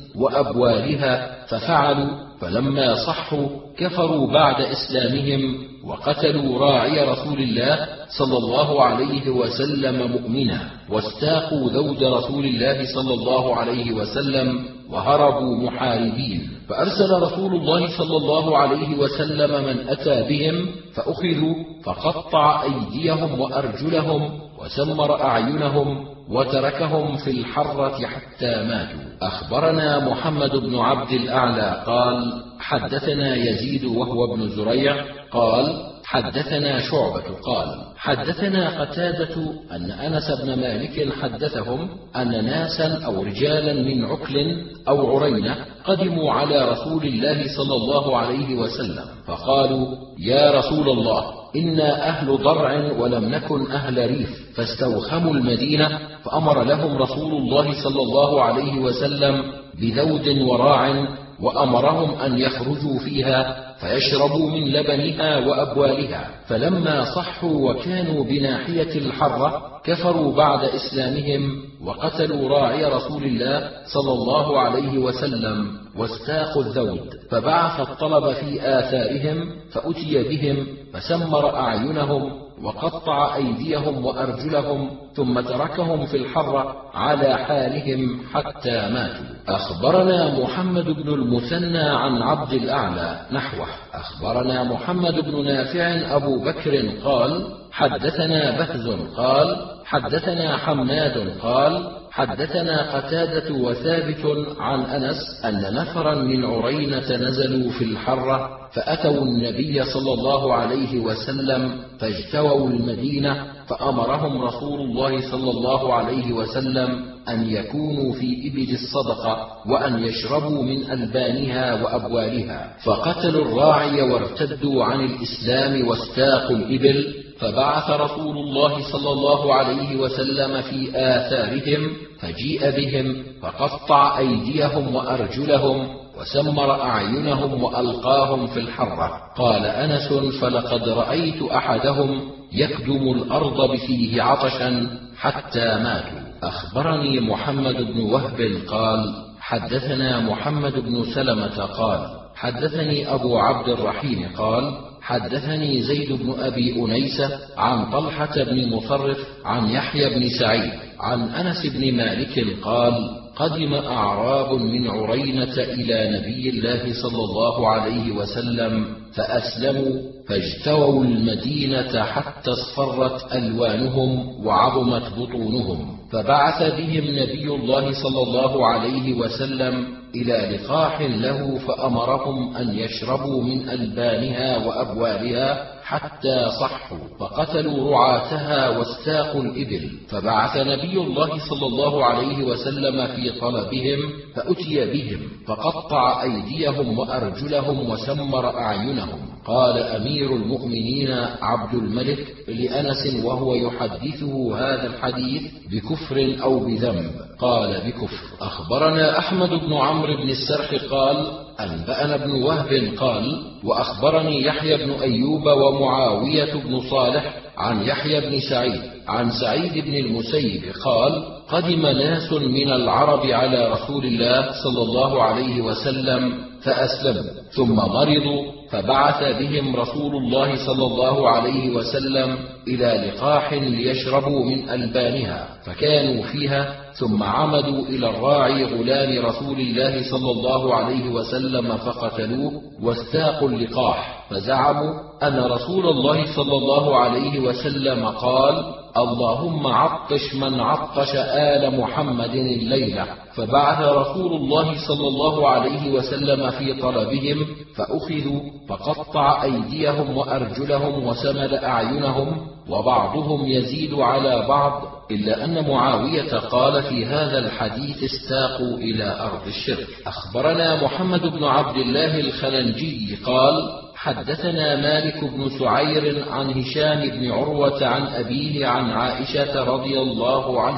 وأبوالها، ففعلوا، فلما صحوا كفروا بعد إسلامهم وقتلوا راعي رسول الله صلى الله عليه وسلم مؤمنا، واستاقوا ذود رسول الله صلى الله عليه وسلم وهربوا محاربين. فأرسل رسول الله صلى الله عليه وسلم من أتى بهم فأخذوا، فقطع أيديهم وأرجلهم وسمر أعينهم وتركهم في الحرة حتى ماتوا. أخبرنا محمد بن عبد الأعلى قال: حدثنا يزيد وهو ابن زريع قال: حدثنا شعبة قال: حدثنا قتادة أن أنس بن مالك حدثهم أن ناسا أو رجالا من عكل أو عرينة قدموا على رسول الله صلى الله عليه وسلم، فقالوا: يا رسول الله، إنا أهل ضرع ولم نكن أهل ريف، فاستوخموا المدينة، فأمر لهم رسول الله صلى الله عليه وسلم بذود وراع، وأمرهم أن يخرجوا فيها فيشربوا من لبنها وأبوالها. فلما صحوا وكانوا بناحية الحرة كفروا بعد إسلامهم وقتلوا راعي رسول الله صلى الله عليه وسلم واستاقوا الذود، فبعث الطلب في آثارهم فأتي بهم فسمر أعينهم وقطع أيديهم وأرجلهم، ثم تركهم في الحرة على حالهم حتى ماتوا. أخبرنا محمد بن المثنى عن عبد الأعلى نحوه. أخبرنا محمد بن نافع أبو بكر قال: حدثنا بهز قال: حدثنا حماد قال: حدثنا قتادة وثابت عن أنس أن نفرا من عرينة نزلوا في الحرة فأتوا النبي صلى الله عليه وسلم فاجتووا المدينة، فأمرهم رسول الله صلى الله عليه وسلم أن يكونوا في إبل الصدقة وأن يشربوا من ألبانها وأبوالها، فقتلوا الراعي وارتدوا عن الإسلام واستاقوا الإبل. فبعث رسول الله صلى الله عليه وسلم في آثارهم فجيء بهم فقطع أيديهم وأرجلهم وسمر أعينهم وألقاهم في الحرة. قال أنس: فلقد رأيت أحدهم يكدم الأرض بفيه عطشا حتى ماتوا. أخبرني محمد بن وهب قال: حدثنا محمد بن سلمة قال: حدثني أبو عبد الرحيم قال: حدثني زيد بن أبي أنيسة عن طلحة بن مصرف عن يحيى بن سعيد عن أنس بن مالك قال: قدم أعراب من عرينة إلى نبي الله صلى الله عليه وسلم فأسلموا، فاجتووا المدينة حتى اصفرت ألوانهم وعظمت بطونهم، فبعث بهم نبي الله صلى الله عليه وسلم إلى لقاح له، فأمرهم أن يشربوا من ألبانها وأبوالها حتى صحوا، فقتلوا رعاتها واستاقوا الإبل. فبعث نبي الله صلى الله عليه وسلم في طلبهم فأتي بهم فقطع أيديهم وأرجلهم وسمر أعينهم. قال أمير المؤمنين عبد الملك لأنس وهو يحدثه هذا الحديث: بكفر أو بذنب؟ قال: بكفر. أخبرنا أحمد بن عمرو بن السرح قال: أنبأنا ابن وهب قال: وأخبرني يحيى بن أيوب ومعاوية بن صالح عن يحيى بن سعيد عن سعيد بن المسيب قال: قدم ناس من العرب على رسول الله صلى الله عليه وسلم فأسلموا، ثم مرضوا، فبعث بهم رسول الله صلى الله عليه وسلم إلى لقاح ليشربوا من ألبانها، فكانوا فيها، ثم عمدوا إلى الراعي غلام رسول الله صلى الله عليه وسلم فقتلوه واستاقوا اللقاح، فزعموا أن رسول الله صلى الله عليه وسلم قال: اللهم عطش من عطش آل محمد الليلة. فبعث رسول الله صلى الله عليه وسلم في طلبهم فأخذوا، فقطع أيديهم وأرجلهم وسمل أعينهم، وبعضهم يزيد على بعض، إلا أن معاوية قال في هذا الحديث: استاقوا إلى أرض الشرك. أخبرنا محمد بن عبد الله الخلنجي قال: حدثنا مالك بن سعير عن هشام بن عروة عن أبيه عن عائشة رضي الله عنها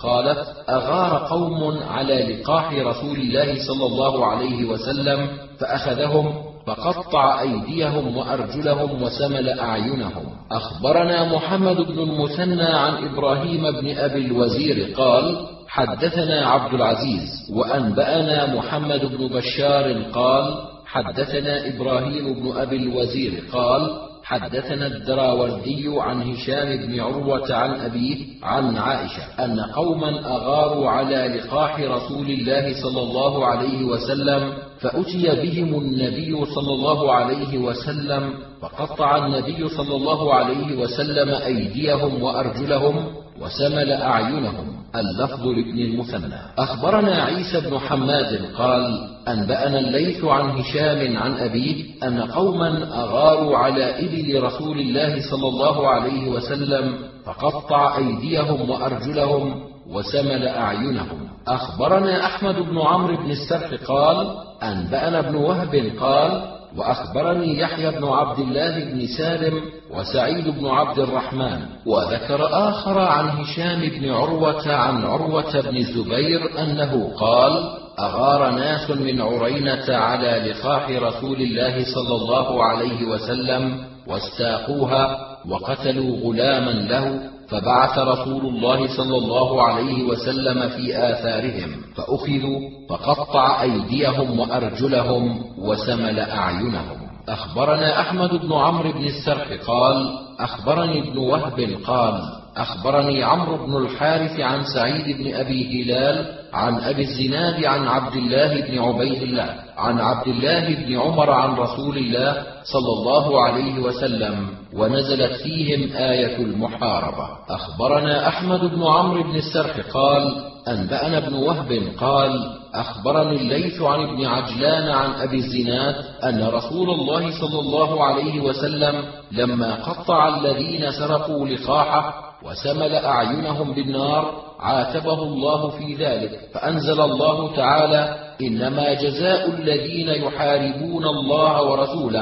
قالت: أغار قوم على لقاح رسول الله صلى الله عليه وسلم فأخذهم فقطع أيديهم وأرجلهم وسمل أعينهم. أخبرنا محمد بن المثنى عن إبراهيم بن أبي الوزير قال: حدثنا عبد العزيز وأنبأنا محمد بن بشار قال: حدثنا إبراهيم بن أبي الوزير قال: حدثنا الدراوردي عن هشام بن عروة عن أبيه عن عائشة أن قوما أغاروا على لقاح رسول الله صلى الله عليه وسلم فأتي بهم النبي صلى الله عليه وسلم فقطع النبي صلى الله عليه وسلم أيديهم وأرجلهم وسمل أعينهم. اللفظ لابن المثنى. أخبرنا عيسى بن حماد قال: أنبأنا الليث عن هشام عن أبيه أن قوما أغاروا على إبل رسول الله صلى الله عليه وسلم فقطع أيديهم وأرجلهم وسمل أعينهم. أخبرنا أحمد بن عمرو بن السرح قال: أنبأنا ابن وهب قال: وأخبرني يحيى بن عبد الله بن سالم وسعيد بن عبد الرحمن. وذكر آخر عن هشام بن عروة عن عروة بن الزبير أنه قال: أغار ناس من عرينة على لقاح رسول الله صلى الله عليه وسلم واستاقوها وقتلوا غلاما له، فبعث رسول الله صلى الله عليه وسلم في آثارهم فأخذوا فقطع أيديهم وأرجلهم وسمل أعينهم. أخبرنا أحمد بن عمرو بن السرح قال: أخبرني ابن وهب قال: أخبرني عمرو بن الحارث عن سعيد بن أبي هلال عن أبي الزناد عن عبد الله بن عبيد الله عن عبد الله بن عمر عن رسول الله صلى الله عليه وسلم ونزلت فيهم آية المحاربة. أخبرنا أحمد بن عمرو بن السرح قال: أنبأنا ابن وهب قال: أخبرني الليث عن ابن عجلان عن أبي الزناد أن رسول الله صلى الله عليه وسلم لما قطع الذين سرقوا لقاحه وسمل أعينهم بالنار عاتبه الله في ذلك، فأنزل الله تعالى: إنما جزاء الذين يحاربون الله ورسوله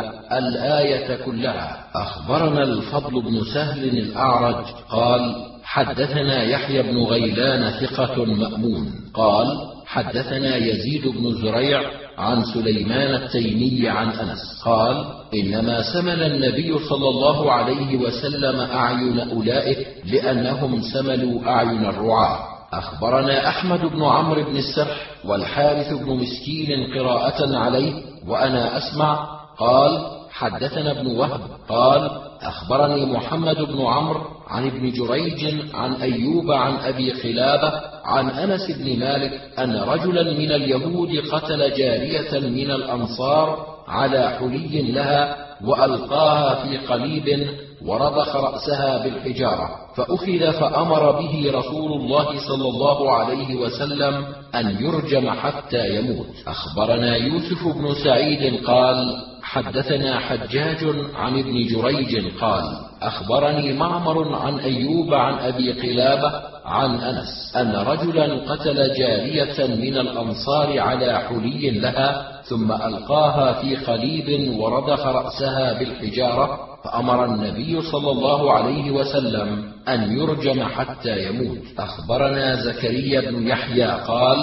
الآية كلها. أخبرنا الفضل بن سهل الأعرج قال: حدثنا يحيى بن غيلان ثقة مأمون قال: حدثنا يزيد بن زريع عن سليمان التيمي عن أنس قال: إنما سمل النبي صلى الله عليه وسلم أعين أولئك لأنهم سملوا أعين الرعاة. أخبرنا أحمد بن عمرو بن السرح والحارث بن مسكين قراءة عليه وأنا أسمع قال: حدثنا ابن وهب قال: أخبرني محمد بن عمرو عن ابن جريج عن أيوب عن أبي قلابة عن أنس بن مالك أن رجلا من اليهود قتل جارية من الأنصار على حلي لها وألقاها في قليب ورضخ رأسها بالحجارة، فأخذ فأمر به رسول الله صلى الله عليه وسلم أن يرجم حتى يموت. أخبرنا يوسف بن سعيد قال: حدثنا حجاج عن ابن جريج قال: أخبرني معمر عن أيوب عن أبي قلابة عن أنس أن رجلا قتل جارية من الأنصار على حلي لها ثم ألقاها في قليب ورضخ رأسها بالحجارة، فأمر النبي صلى الله عليه وسلم أن يرجم حتى يموت. أخبرنا زكريا بن يحيى قال: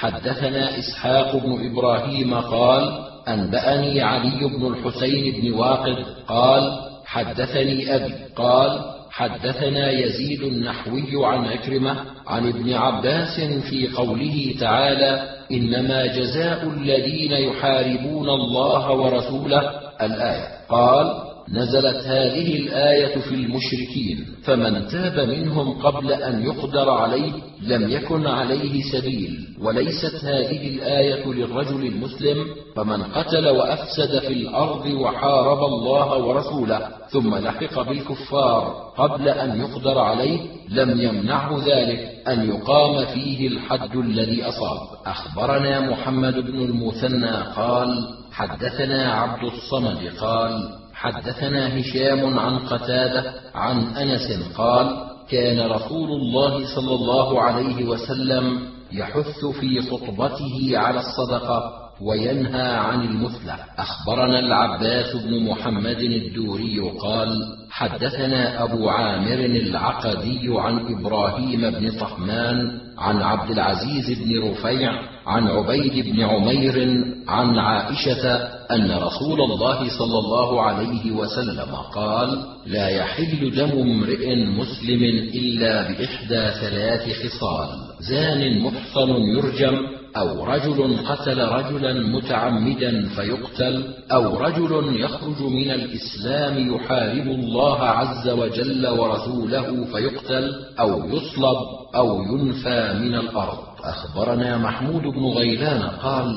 حدثنا إسحاق بن إبراهيم قال: أنبأني علي بن الحسين بن واقد قال: حدثني أبي قال: حدثنا يزيد النحوي عن عكرمة عن ابن عباس في قوله تعالى: إنما جزاء الذين يحاربون الله ورسوله الآية. قال: نزلت هذه الآية في المشركين، فمن تاب منهم قبل أن يقدر عليه لم يكن عليه سبيل. وليست هذه الآية للرجل المسلم، فمن قتل وأفسد في الأرض وحارب الله ورسوله ثم لحق بالكفار قبل أن يقدر عليه لم يمنعه ذلك أن يقام فيه الحد الذي أصاب. أخبرنا محمد بن المثنى قال: حدثنا عبد الصمد قال: حدثنا هشام عن قتادة عن أنس قال: كان رسول الله صلى الله عليه وسلم يحث في خطبته على الصدقة وينهى عن المثلة. أخبرنا العباس بن محمد الدوري قال: حدثنا أبو عامر العقدي عن إبراهيم بن طهمان عن عبد العزيز بن رفيع عن عبيد بن عمير عن عائشة أن رسول الله صلى الله عليه وسلم قال: لا يحل دم امرئ مسلم إلا بإحدى ثلاث خصال: زان محصن يرجم، أو رجل قتل رجلا متعمدا فيقتل، أو رجل يخرج من الإسلام يحارب الله عز وجل ورسوله فيقتل، أو يصلب، أو ينفى من الأرض. أخبرنا محمود بن غيلان قال: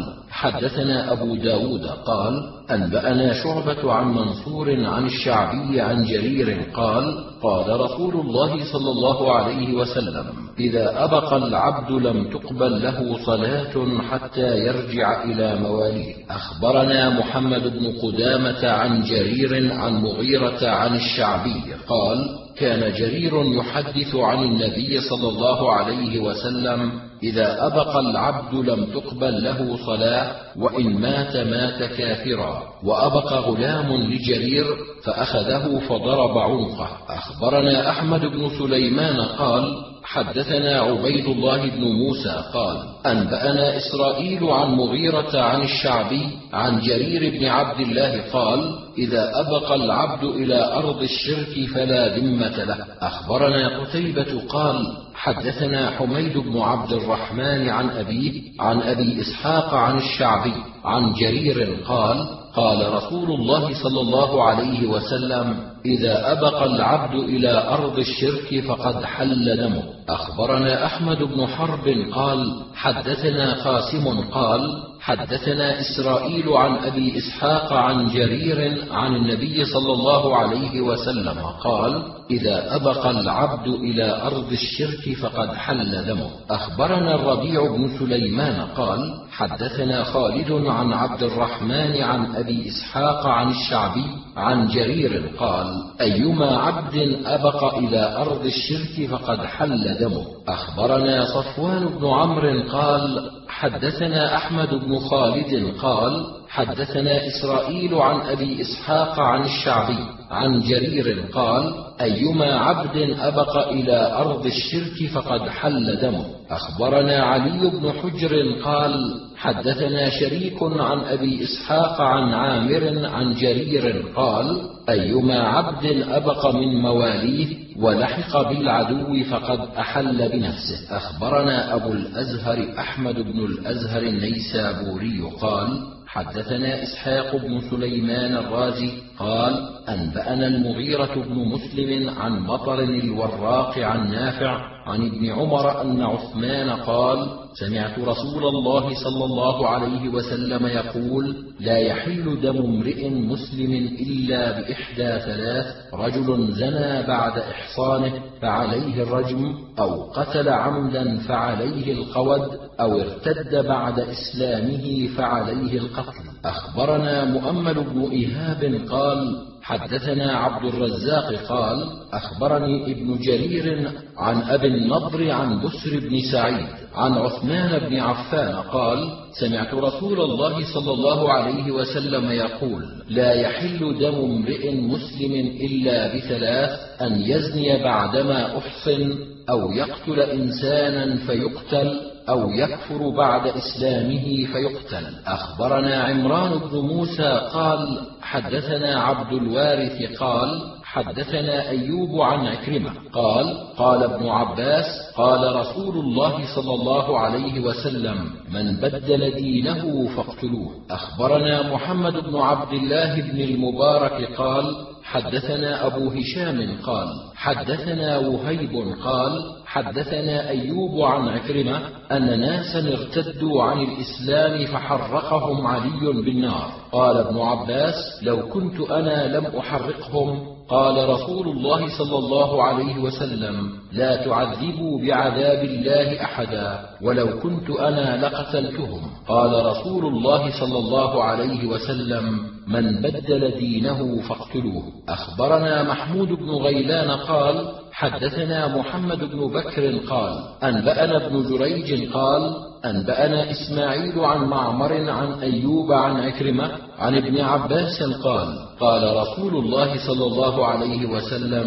حدثنا أبو داود قال: أنبأنا شعبة عن منصور عن الشعبي عن جرير قال: قال رسول الله صلى الله عليه وسلم: إذا أبق العبد لم تقبل له صلاة حتى يرجع إلى مواليه. أخبرنا محمد بن قدامة عن جرير عن مغيرة عن الشعبي قال: كان جرير يحدث عن النبي صلى الله عليه وسلم: إذا أبق العبد لم تقبل له صلاة، وإن مات مات كافرا. وأبق غلام لجرير فأخذه فضرب عنقه. أخبرنا أحمد بن سليمان قال: حدثنا عبيد الله بن موسى قال: أنبأنا إسرائيل عن مغيرة عن الشعبي عن جرير بن عبد الله قال: إذا أبق العبد إلى أرض الشرك فلا ذمة له. أخبرنا قتيبة قال: حدثنا حميد بن عبد الرحمن عن أبيه عن أبي إسحاق عن الشعبي عن جرير قال: قال رسول الله صلى الله عليه وسلم: إذا أبق العبد إلى أرض الشرك فقد حل دمه. أخبرنا أحمد بن حرب قال: حدثنا قاسم قال: حدثنا إسرائيل عن أبي إسحاق عن جرير عن النبي صلى الله عليه وسلم قال: إذا أبق العبد إلى أرض الشرك فقد حل دمه. أخبرنا الربيع بن سليمان قال: حدثنا خالد عن عبد الرحمن عن أبي إسحاق عن الشعبي عن جرير قال: أيما عبد أبق إلى أرض الشرك فقد حل دمه. أخبرنا صفوان بن عمرو قال: حدثنا أحمد بن خالد قال: حدثنا إسرائيل عن أبي إسحاق عن الشعبي عن جرير قال: أيما عبد أبق إلى أرض الشرك فقد حل دمه. أخبرنا علي بن حجر قال: حدثنا شريك عن أبي إسحاق عن عامر عن جرير قال: أيما عبد أبق من مواليه ولحق بالعدو فقد أحل بنفسه. أخبرنا أبو الأزهر أحمد بن الأزهر النيسابوري قال: حدثنا إسحاق بن سليمان الرازي قال: أنبأنا المغيرة بن مسلم عن مطر الوراق عن نافع عن ابن عمر أن عثمان قال: سمعت رسول الله صلى الله عليه وسلم يقول: لا يحل دم امرئ مسلم إلا بإحدى ثلاث: رجل زنى بعد إحصانه فعليه الرجم، أو قتل عمدا فعليه القود، أو ارتد بعد إسلامه فعليه القتل. أخبرنا مؤمل بن إيهاب قال: حدثنا عبد الرزاق قال: أخبرني ابن جرير عن أبي النضر عن بسر بن سعيد عن عثمان بن عفان قال: سمعت رسول الله صلى الله عليه وسلم يقول: لا يحل دم امرئ مسلم إلا بثلاث: أن يزني بعدما أحصن، أو يقتل إنسانا فيقتل، أو يكفر بعد إسلامه فيقتل. أخبرنا عمران بن موسى قال: حدثنا عبد الوارث قال: حدثنا أيوب عن عكرمة قال: قال ابن عباس: قال رسول الله صلى الله عليه وسلم: من بدل دينه فاقتلوه. أخبرنا محمد بن عبد الله بن المبارك قال: حدثنا أبو هشام قال: حدثنا وهيب قال: حدثنا أيوب عن عكرمة أن ناسا ارتدوا عن الإسلام فحرقهم علي بالنار. قال ابن عباس: لو كنت أنا لم أحرقهم. قال رسول الله صلى الله عليه وسلم: لا تعذبوا بعذاب الله أحدا، ولو كنت أنا لقتلتهم. قال رسول الله صلى الله عليه وسلم: من بدل دينه فاقتلوه. أخبرنا محمود بن غيلان قال: حدثنا محمد بن بكر قال: أنبأنا ابن جريج قال: أنبأنا إسماعيل عن معمر عن أيوب عن عكرمة عن ابن عباس قال: قال رسول الله صلى الله عليه وسلم: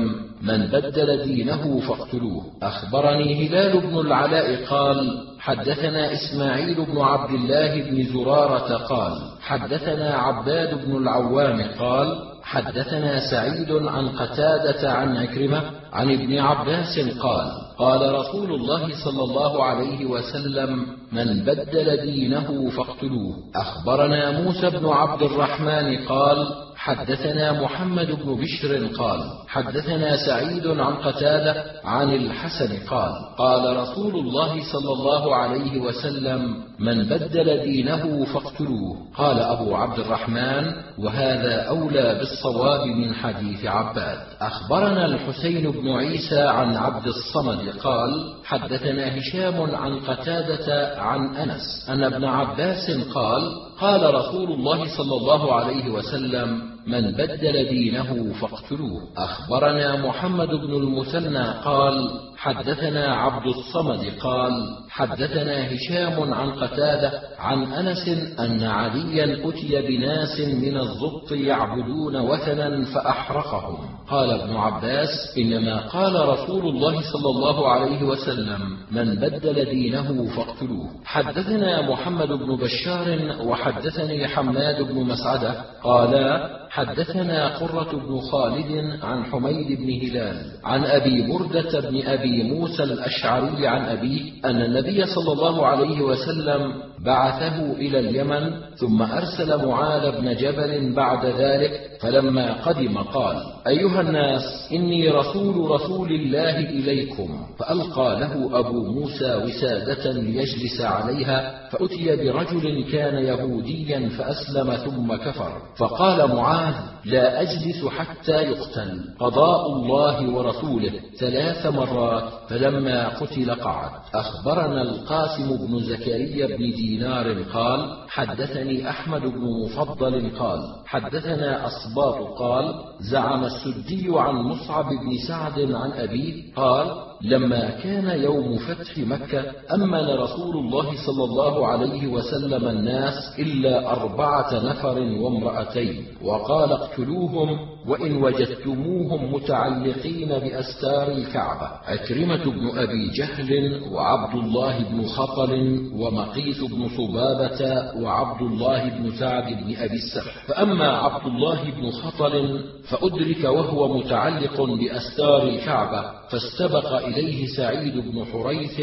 من بدل دينه فاقتلوه. أخبرني هلال بن العلاء قال حدثنا إسماعيل بن عبد الله بن زرارة قال حدثنا عباد بن العوام قال حدثنا سعيد عن قتادة عن عكرمة عن ابن عباس قال قال رسول الله صلى الله عليه وسلم من بدل دينه فاقتلوه. أخبرنا موسى بن عبد الرحمن قال حدثنا محمد بن بشر قال حدثنا سعيد عن قتادة عن الحسن قال قال رسول الله صلى الله عليه وسلم من بدل دينه فاقتلوه. قال أبو عبد الرحمن وهذا أولى بالصواب من حديث عباد. أخبرنا الحسين بن عيسى عن عبد الصمد قال حدثنا هشام عن قتادة عن أنس أن ابن عباس قال قال رسول الله صلى الله عليه وسلم من بدل دينه فاقتلوه. أخبرنا محمد بن المثنى قال حدثنا عبد الصمد قال حدثنا هشام عن قتادة عن أنس أن عليا أتي بناس من الزبط يعبدون وثنا فأحرقهم. قال ابن عباس إنما قال رسول الله صلى الله عليه وسلم من بدل دينه فاقتلوه. حدثنا محمد بن بشار وحدثني حماد بن مسعدة قالا حدثنا قرة بن خالد عن حميد بن هلال عن أبي بردة بن أبي موسى الأشعري عن أبيه أن النبي صلى الله عليه وسلم بعثه إلى اليمن ثم أرسل معاذ بن جبل بعد ذلك فلما قدم قال أيها الناس إني رسول رسول الله إليكم. فألقى له أبو موسى وسادة ليجلس عليها فأتي برجل كان يهوديا فأسلم ثم كفر فقال معاذ لا أجلس حتى يقتل قضاء الله ورسوله ثلاث مرات فلما قتل قعد. أخبرنا القاسم بن زكريا بن دينار قال حدثني أحمد بن مفضل قال حدثنا أصباط قال زعم السدي عن مصعب بن سعد عن أبيه قال لما كان يوم فتح مكة أمن رسول الله صلى الله عليه وسلم الناس إلا أربعة نفر وامرأتين وقال اقتلوهم وإن وجدتموهم متعلقين بأستار الكعبة. عكرمة بن أبي جهل وعبد الله بن خطل ومقيس بن صبابة وعبد الله بن سعد بن أبي السرح. فأما عبد الله بن خطل فأدرك وهو متعلق بأستار الكعبة فاستبق إليه سعيد بن حريث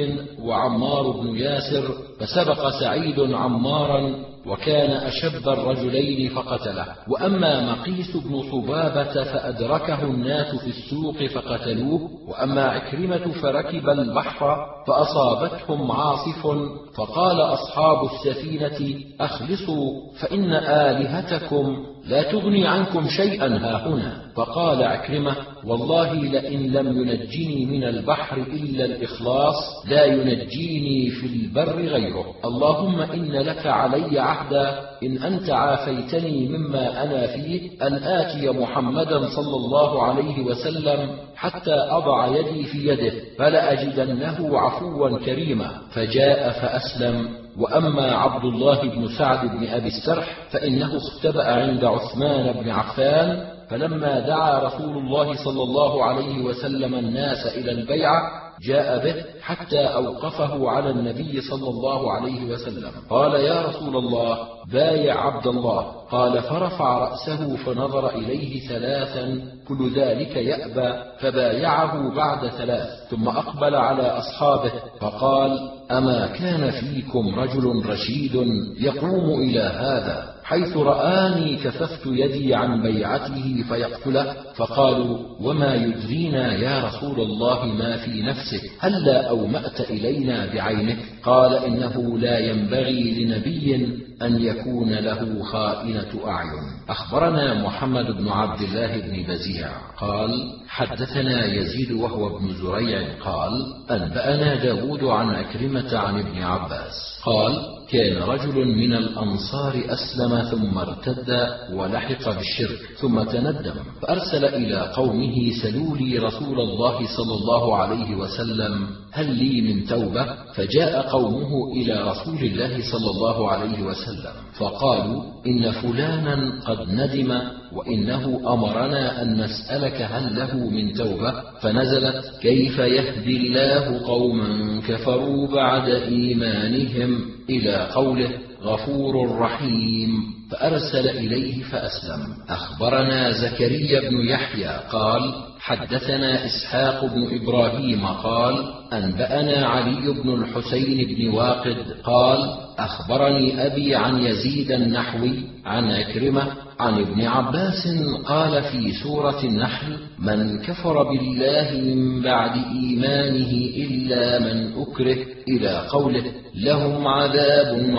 وعمار بن ياسر فسبق سعيد عمارا وكان أشب الرجلين فقتله. وأما مقيس بن صبابة فأدركه الناس في السوق فقتلوه. وأما عكرمة فركب البحر فأصابتهم عاصف فقال أصحاب السفينة أخلصوا فإن آلهتكم لا تغني عنكم شيئا هاهنا. فقال عكرمة والله لئن لم ينجني من البحر إلا الإخلاص لا ينجيني في البر غيره. اللهم إن لك علي عهدا إن أنت عافيتني مما أنا فيه أن آتي محمدا صلى الله عليه وسلم حتى أضع يدي في يده فلأجدنه عفوا كريما. فجاء فأسلم. وأما عبد الله بن سعد بن أبي السرح فإنه اختبأ عند عثمان بن عفان فلما دعا رسول الله صلى الله عليه وسلم الناس إلى البيعة جاء به حتى أوقفه على النبي صلى الله عليه وسلم. قال يا رسول الله بايع عبد الله. قال فرفع رأسه فنظر إليه ثلاثا كل ذلك يأبى فبايعه بعد ثلاث ثم أقبل على أصحابه فقال أما كان فيكم رجل رشيد يقوم إلى هذا حيث رآني كففت يدي عن بيعته فيقتله. فقالوا وما يدرينا يا رسول الله ما في نفسك هلا أومأت إلينا بعينك؟ قال إنه لا ينبغي لنبي أن يكون له خائنة أعين. أخبرنا محمد بن عبد الله بن بزيع قال حدثنا يزيد وهو ابن زريع قال أنبأنا داود عن عكرمة عن ابن عباس قال كان رجل من الأنصار أسلم ثم ارتد ولحق بالشرك ثم تندم فأرسل إلى قومه سلوا لي رسول الله صلى الله عليه وسلم هل لي من توبة؟ فجاء قومه إلى رسول الله صلى الله عليه وسلم فقالوا إن فلانا قد ندم وإنه أمرنا أن نسألك هل له من توبة، فنزلت كيف يهدي الله قوما كفروا بعد إيمانهم إلى قوله غفور رحيم، فأرسل إليه فأسلم. أخبرنا زكريا بن يحيى قال حدثنا إسحاق بن إبراهيم قال أنبأنا علي بن الحسين بن واقد قال أخبرني أبي عن يزيد النحوي عن عكرمة عن ابن عباس قال في سورة النحل من كفر بالله من بعد إيمانه إلا من أكره إلى قوله لهم عذاب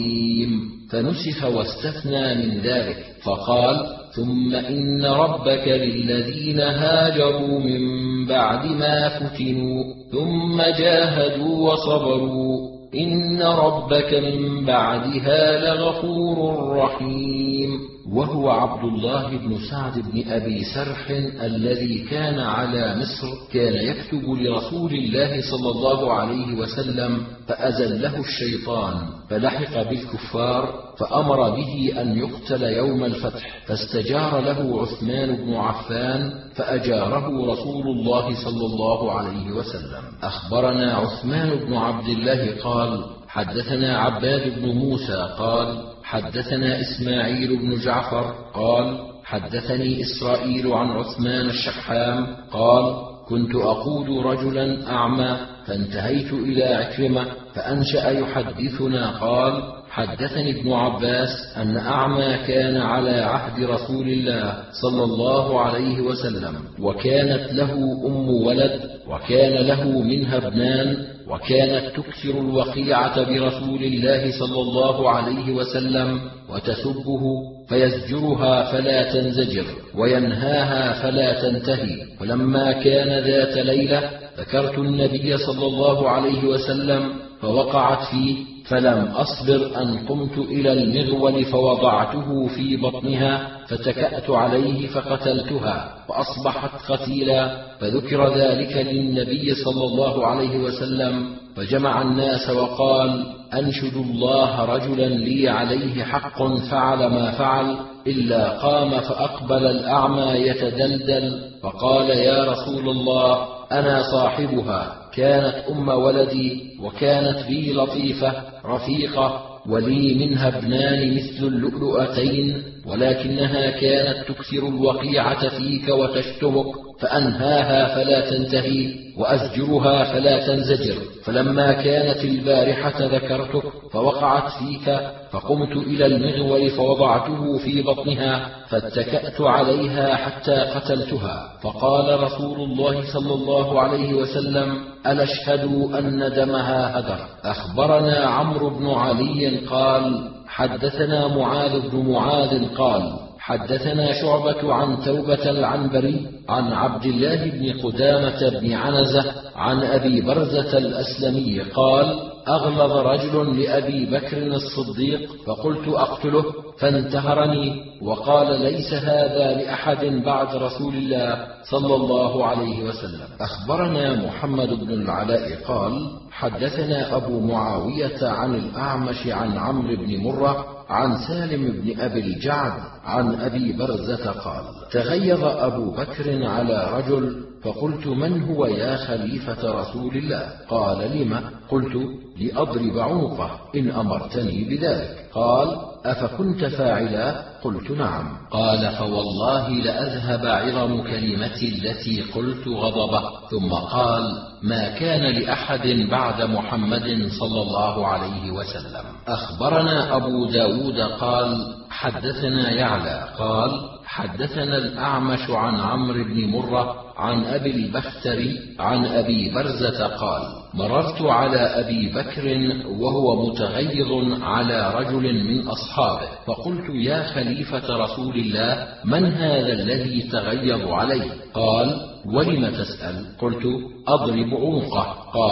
عظيم، فنسخ واستثنى من ذلك فقال ثم إن ربك للذين هاجروا من بعد ما فتنوا ثم جاهدوا وصبروا إن ربك من بعدها لغفور رحيم. وهو عبد الله بن سعد بن أبي سرح الذي كان على مصر، كان يكتب لرسول الله صلى الله عليه وسلم فأزله الشيطان فلحق بالكفار، فأمر به أن يقتل يوم الفتح، فاستجار له عثمان بن عفان فأجاره رسول الله صلى الله عليه وسلم. أخبرنا عثمان بن عبد الله قال حدثنا عباد بن موسى قال حدثنا إسماعيل بن جعفر قال حدثني إسرائيل عن عثمان الشحام قال كنت أقود رجلا أعمى فانتهيت إلى عكرمة فأنشأ يحدثنا قال حدثني ابن عباس أن أعمى كان على عهد رسول الله صلى الله عليه وسلم، وكانت له أم ولد وكان له منها ابنان، وكانت تكثر الوقيعة برسول الله صلى الله عليه وسلم وتسبه فيزجرها فلا تنزجر وينهاها فلا تنتهي. ولما كان ذات ليلة ذكرت النبي صلى الله عليه وسلم فوقعت فيه، فلم أصبر أن قمت إلى المغول فوضعته في بطنها فتكأت عليه فقتلتها فأصبحت قتيلا، فذكر ذلك للنبي صلى الله عليه وسلم فجمع الناس وقال أنشد الله رجلا لي عليه حق فعل ما فعل إلا قام فأقبل الأعمى يتدلدل فقال يا رسول الله أنا صاحبها، كانت أم ولدي وكانت بي لطيفة رفيقة ولي منها ابنان مثل اللؤلؤتين، ولكنها كانت تكثر الوقيعة فيك وتشتمك، فأنهاها فلا تنتهي وأزجرها فلا تنزجر. فلما كانت البارحة ذكرتك فوقعت فيك، فقمت إلى المغول فوضعته في بطنها فاتكأت عليها حتى قتلتها. فقال رسول الله صلى الله عليه وسلم ألا اشهدوا أن دمها هدر. أخبرنا عمرو بن علي قال حدثنا معاذ بن معاذ قال حدثنا شعبة عن توبة العنبري عن عبد الله بن قدامة بن عنزة عن أبي برزة الأسلمي قال أغلظ رجل لأبي بكر الصديق فقلت أقتله فانتهرني وقال ليس هذا لأحد بعد رسول الله صلى الله عليه وسلم. أخبرنا محمد بن العلاء قال حدثنا أبو معاوية عن الأعمش عن عمرو بن مرة عن سالم بن أبي الجعد عن أبي برزة قال تغيظ أبو بكر على رجل فقلت من هو يا خليفة رسول الله؟ قال لم؟ قلت لأضرب عنقه إن أمرتني بذلك. قال أفكنت فاعلا؟ قلت نعم. قال فوالله لأذهب عظم كلمتي التي قلت غضبه. ثم قال ما كان لأحد بعد محمد صلى الله عليه وسلم. أخبرنا أبو داود قال حدثنا يعلى قال حدثنا الأعمش عن عمرو بن مرة عن أبي البختري عن أبي برزة قال مررت على أبي بكر وهو متغيظ على رجل من أصحابه فقلت يا خليفة رسول الله من هذا الذي تغيظ عليه؟ قال ولم تسأل؟ قلت أضرب عنقه. قال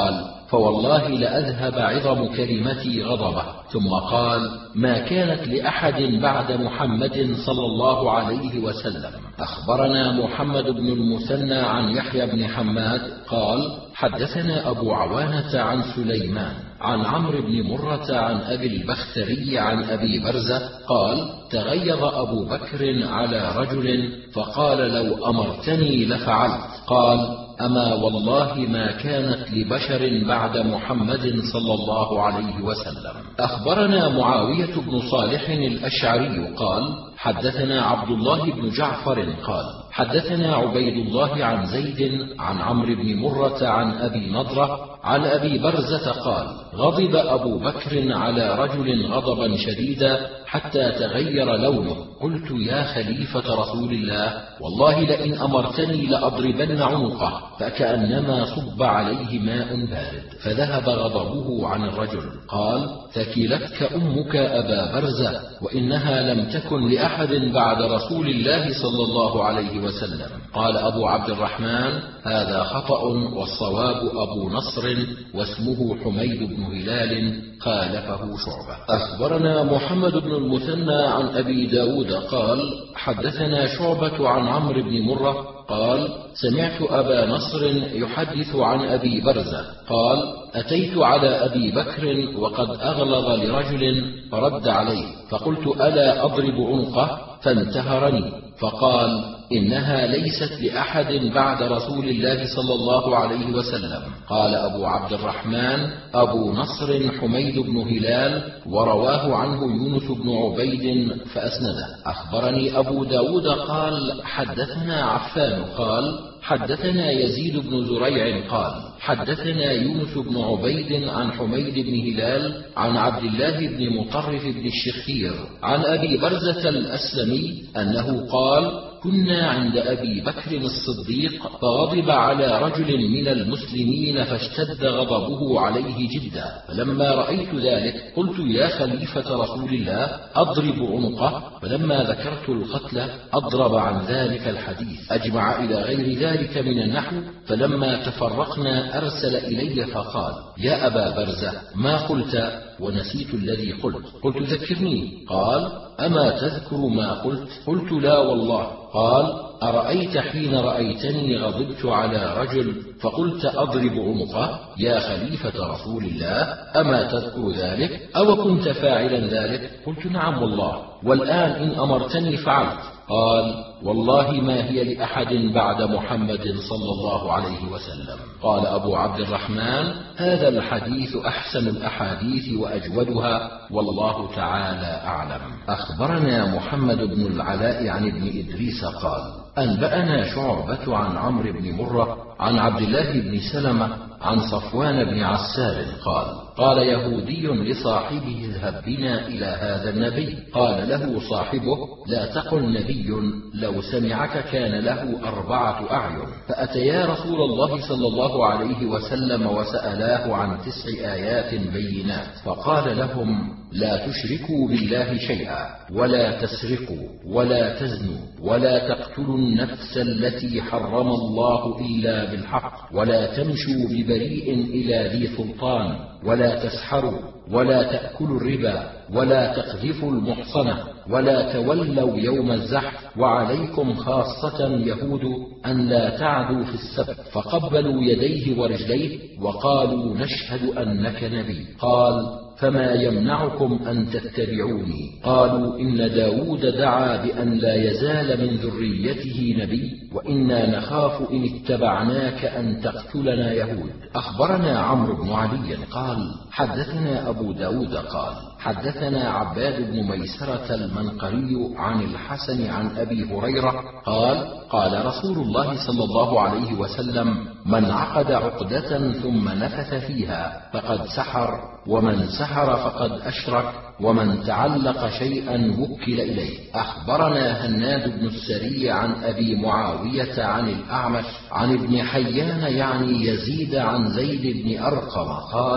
فوالله لأذهب عظم كلمتي غضبه. ثم قال: ما كانت لأحد بعد محمد صلى الله عليه وسلم. أخبرنا محمد بن المثنى عن يحيى بن حماد قال: حدثنا أبو عوانة عن سليمان عن عمرو بن مرة عن أبي البختري عن أبي برزة قال: تغيظ أبو بكر على رجل فقال: لو أمرتني لفعلت. قال: أما والله ما كانت لبشر بعد محمد صلى الله عليه وسلم. أخبرنا معاوية بن صالح الأشعري قال: حدثنا عبد الله بن جعفر قال: حدثنا عبيد الله عن زيد عن عمرو بن مرة عن أبي نضرة عن أبي برزة قال: غضب أبو بكر على رجل غضبا شديدا حتى تغير لونه. قلت: يا خليفة رسول الله، والله لئن أمرتني لأضربن عنقه. فكأنما صب عليه ماء بارد فذهب غضبه عن الرجل. قال: ثكلتك أمك أبا برزة، وإنها لم تكن لأحد بعد رسول الله صلى الله عليه وسلم. قال أبو عبد الرحمن: هذا خطأ، والصواب أبو نصر واسمه حميد بن هلال، خالفه شعبة. أخبرنا محمد بن المثنى عن أبي داود قال: حدثنا شعبة عن عمرو بن مرة قال: سمعت أبا نصر يحدث عن أبي برزة قال: أتيت على أبي بكر وقد أغلظ لرجل فرد عليه، فقلت: ألا أضرب عنقه؟ فانتهرني، فقال: إنها ليست لأحد بعد رسول الله صلى الله عليه وسلم. قال أبو عبد الرحمن: أبو نصر حميد بن هلال، ورواه عنه يونس بن عبيد فأسنده. أخبرني أبو داود قال: حدثنا عفان قال: حدثنا يزيد بن زريع قال: حدثنا يونس بن عبيد عن حميد بن هلال عن عبد الله بن مطرف بن الشخير عن أبي برزة الأسلمي أنه قال: كنا عند أبي بكر الصديق فغضب على رجل من المسلمين فاشتد غضبه عليه جدا، فلما رأيت ذلك قلت: يا خليفة رسول الله، أضرب عنقه؟ فلما ذكرت القتل أضرب عن ذلك الحديث. أجمع إلى غير ذلك من النحو. فلما تفرقنا أرسل إلي فقال: يا أبا برزة، ما قلت؟ ونسيت الذي قلت. قلت: ذكرني. قال: أما تذكر ما قلت؟ قلت: لا والله. قال: أرأيت حين رأيتني غضبت على رجل فقلت أضرب عنقه يا خليفة رسول الله؟ أما تذكر ذلك؟ أو كنت فاعلا ذلك؟ قلت: نعم والله، والآن إن أمرتني فعلت. قال: والله ما هي لأحد بعد محمد صلى الله عليه وسلم. قال أبو عبد الرحمن: هذا الحديث أحسن الأحاديث وأجودها، والله تعالى أعلم. أخبرنا محمد بن العلاء عن ابن إدريس قال: أنبأنا شعبة عن عمرو بن مرة عن عبد الله بن سلمة عن صفوان بن عسار قال: قال يهودي لصاحبه: اذهب بنا إلى هذا النبي. قال له صاحبه: لا تقل نبي، لو سمعك كان له أربعة أعين. فأتيا رسول الله صلى الله عليه وسلم وسألاه عن تسع آيات بينات، فقال لهم: لا تشركوا بالله شيئا، ولا تسرقوا، ولا تزنوا، ولا تقتلوا النفس التي حرم الله إلا بالحق، ولا تمشوا ببريء إلى ذي سلطان، ولا تسحروا، ولا تأكلوا الربا، ولا تقذفوا المحصنة، ولا تولوا يوم الزحف، وعليكم خاصة يهود أن لا تعدوا في السبت. فقبلوا يديه ورجليه وقالوا: نشهد أنك نبي. قال: فما يمنعكم أن تتبعوني؟ قالوا: إن داود دعا بأن لا يزال من ذريته نبي، وإنا نخاف إن اتبعناك أن تقتلنا يهود. أخبرنا عمرو بن علي قال: حدثنا أبو داود قال: حدثنا عباد بن ميسرة المنقري عن الحسن عن أبي هريرة قال: قال رسول الله صلى الله عليه وسلم: من عقد عقدة ثم نفث فيها فقد سحر، ومن سحر فقد أشرك، ومن تعلق شيئا وكل إليه. أخبرنا هناد بن السري عن أبي معاوية عن الأعمش عن ابن حيان يعني يزيد عن زيد بن أرقم قال: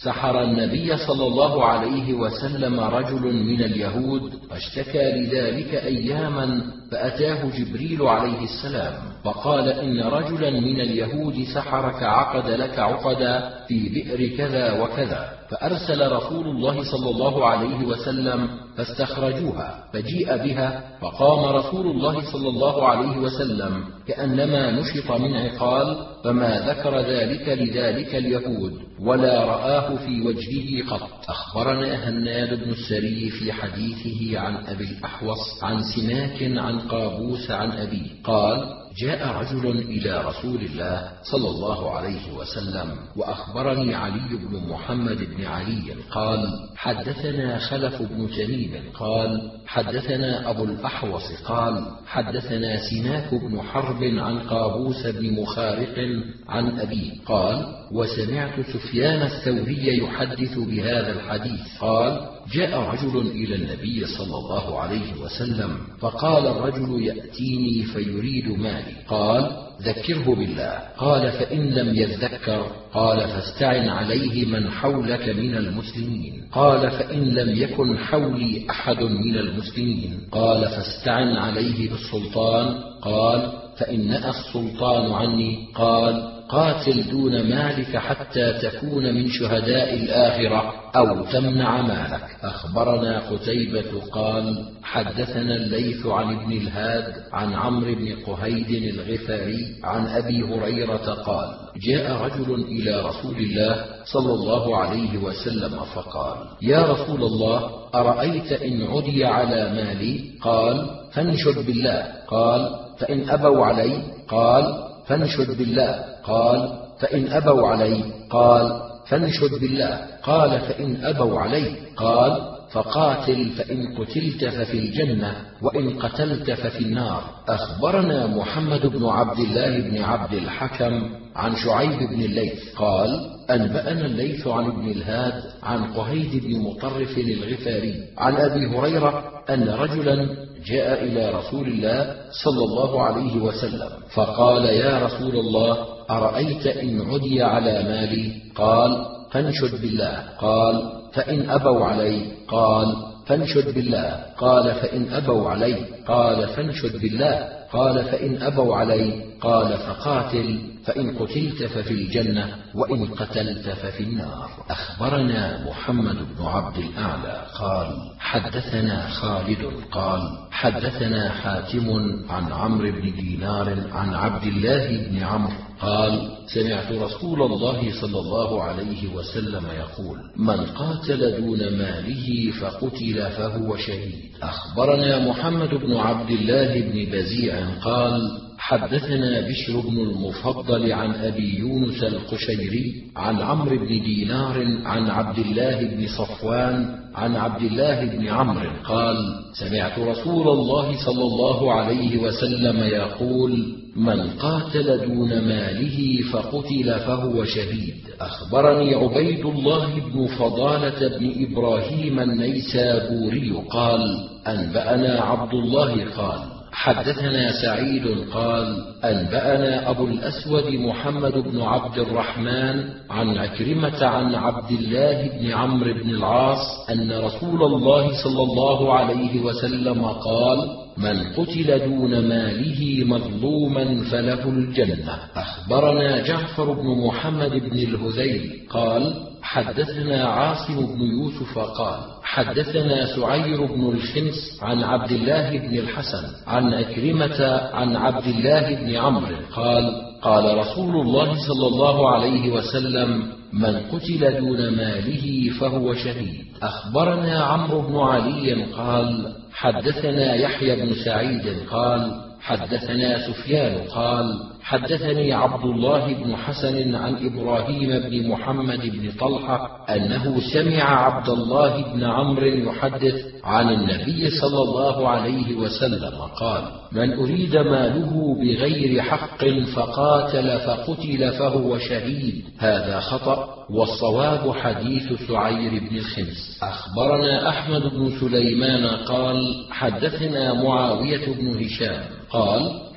سحر النبي صلى الله عليه وسلم رجل من اليهود فاشتكى لذلك أياما، فأتاه جبريل عليه السلام فقال إن رجلا من اليهود سحرك، عقد لك عقدا في بئر كذا وكذا، فأرسل رسول الله صلى الله عليه وسلم فاستخرجوها، فجيء بها، فقام رسول الله صلى الله عليه وسلم كأنما نشط من عقال، فما ذكر ذلك لذلك اليهود ولا رآه في وجهه قط. أخبرنا هناد بن السري في حديثه عن أبي الأحوص عن سماك عن قابوس عن أبيه قال: جاء رجل إلى رسول الله صلى الله عليه وسلم، وأخبرني علي بن محمد بن علي قال: حدثنا خلف بن تميم قال: حدثنا أبو الأحوص قال: حدثنا سماك بن حرب عن قابوس بن مخارق عن أبيه قال: وسمعت سفيان الثوري يحدث بهذا الحديث قال: جاء رجل إلى النبي صلى الله عليه وسلم فقال الرجل: يأتيني فيريد مالي. قال: ذكره بالله. قال: فإن لم يذكر قال: فاستعن عليه من حولك من المسلمين. قال: فإن لم يكن حولي أحد من المسلمين قال: فاستعن عليه بالسلطان. قال: فإن نأى السلطان عني قال: قاتل دون مالك حتى تكون من شهداء الآخرة أو تمنع مالك. أخبرنا قتيبة قال: حدثنا الليث عن ابن الهاد عن عمرو بن قهيد الغفاري عن أبي هريرة قال: جاء رجل إلى رسول الله صلى الله عليه وسلم فقال: يا رسول الله، أرأيت إن عدي على مالي؟ قال: فانشد بالله. قال: فإن أبوا علي؟ قال: فانشد بالله. قال: فإن أبوا علي؟ قال: فانشد بالله. قال: فإن أبوا علي؟ قال: فقاتل، فإن قتلت ففي الجنة، وإن قتلت ففي النار. أخبرنا محمد بن عبد الله بن عبد الحكم عن شعيب بن الليث قال: أنبأنا الليث عن ابن الهاد عن قهيد بن مطرف الغفاري عن أبي هريرة أن رجلا جاء إلى رسول الله صلى الله عليه وسلم فقال: يا رسول الله، أرأيت إن عدي على مالي؟ قال: فانشد بالله. قال: فإن أبوا علي؟ قال: فانشد بالله. قال: فإن أبوا علي؟ قال: فانشد بالله. قال: فإن أبوا علي؟ قال: فقاتل، فإن قتلت ففي الجنة، وإن قتلت ففي النار. أخبرنا محمد بن عبد الأعلى قال: حدثنا خالد قال: حدثنا حاتم عن عمرو بن دينار عن عبد الله بن عمرو قال: سمعت رسول الله صلى الله عليه وسلم يقول: من قاتل دون ماله فقتل فهو شهيد. أخبرنا محمد بن عبد الله بن بزيع قال: حدثنا بشر بن المفضل عن أبي يونس القشيري عن عمرو بن دينار عن عبد الله بن صفوان عن عبد الله بن عمرو قال: سمعت رسول الله صلى الله عليه وسلم يقول: من قاتل دون ماله فقتل فهو شهيد. أخبرني عبيد الله بن فضالة بن إبراهيم النيسابوري قال: أنبأنا عبد الله قال: حدثنا سعيد قال: أنبأنا أبو الأسود محمد بن عبد الرحمن عن عكرمة عن عبد الله بن عمرو بن العاص أن رسول الله صلى الله عليه وسلم قال: من قتل دون ماله مظلوما فله الجنة. أخبرنا جعفر بن محمد بن الهذيل قال: حدثنا عاصم بن يوسف قال: حدثنا سعير بن الخنس عن عبد الله بن الحسن عن أكرمة عن عبد الله بن عمرو قال: قال رسول الله صلى الله عليه وسلم: من قتل دون ماله فهو شهيد. أخبرنا عمرو بن علي قال: حدثنا يحيى بن سعيد قال: حدثنا سفيان قال: حدثني عبد الله بن حسن عن إبراهيم بن محمد بن طلحة أنه سمع عبد الله بن عمرو يحدث عن النبي صلى الله عليه وسلم قال: من أريد ماله بغير حق فقاتل فقتل فهو شهيد. هذا خطأ، والصواب حديث سعير بن الخنس. أخبرنا أحمد بن سليمان قال: حدثنا معاوية بن هشام قال: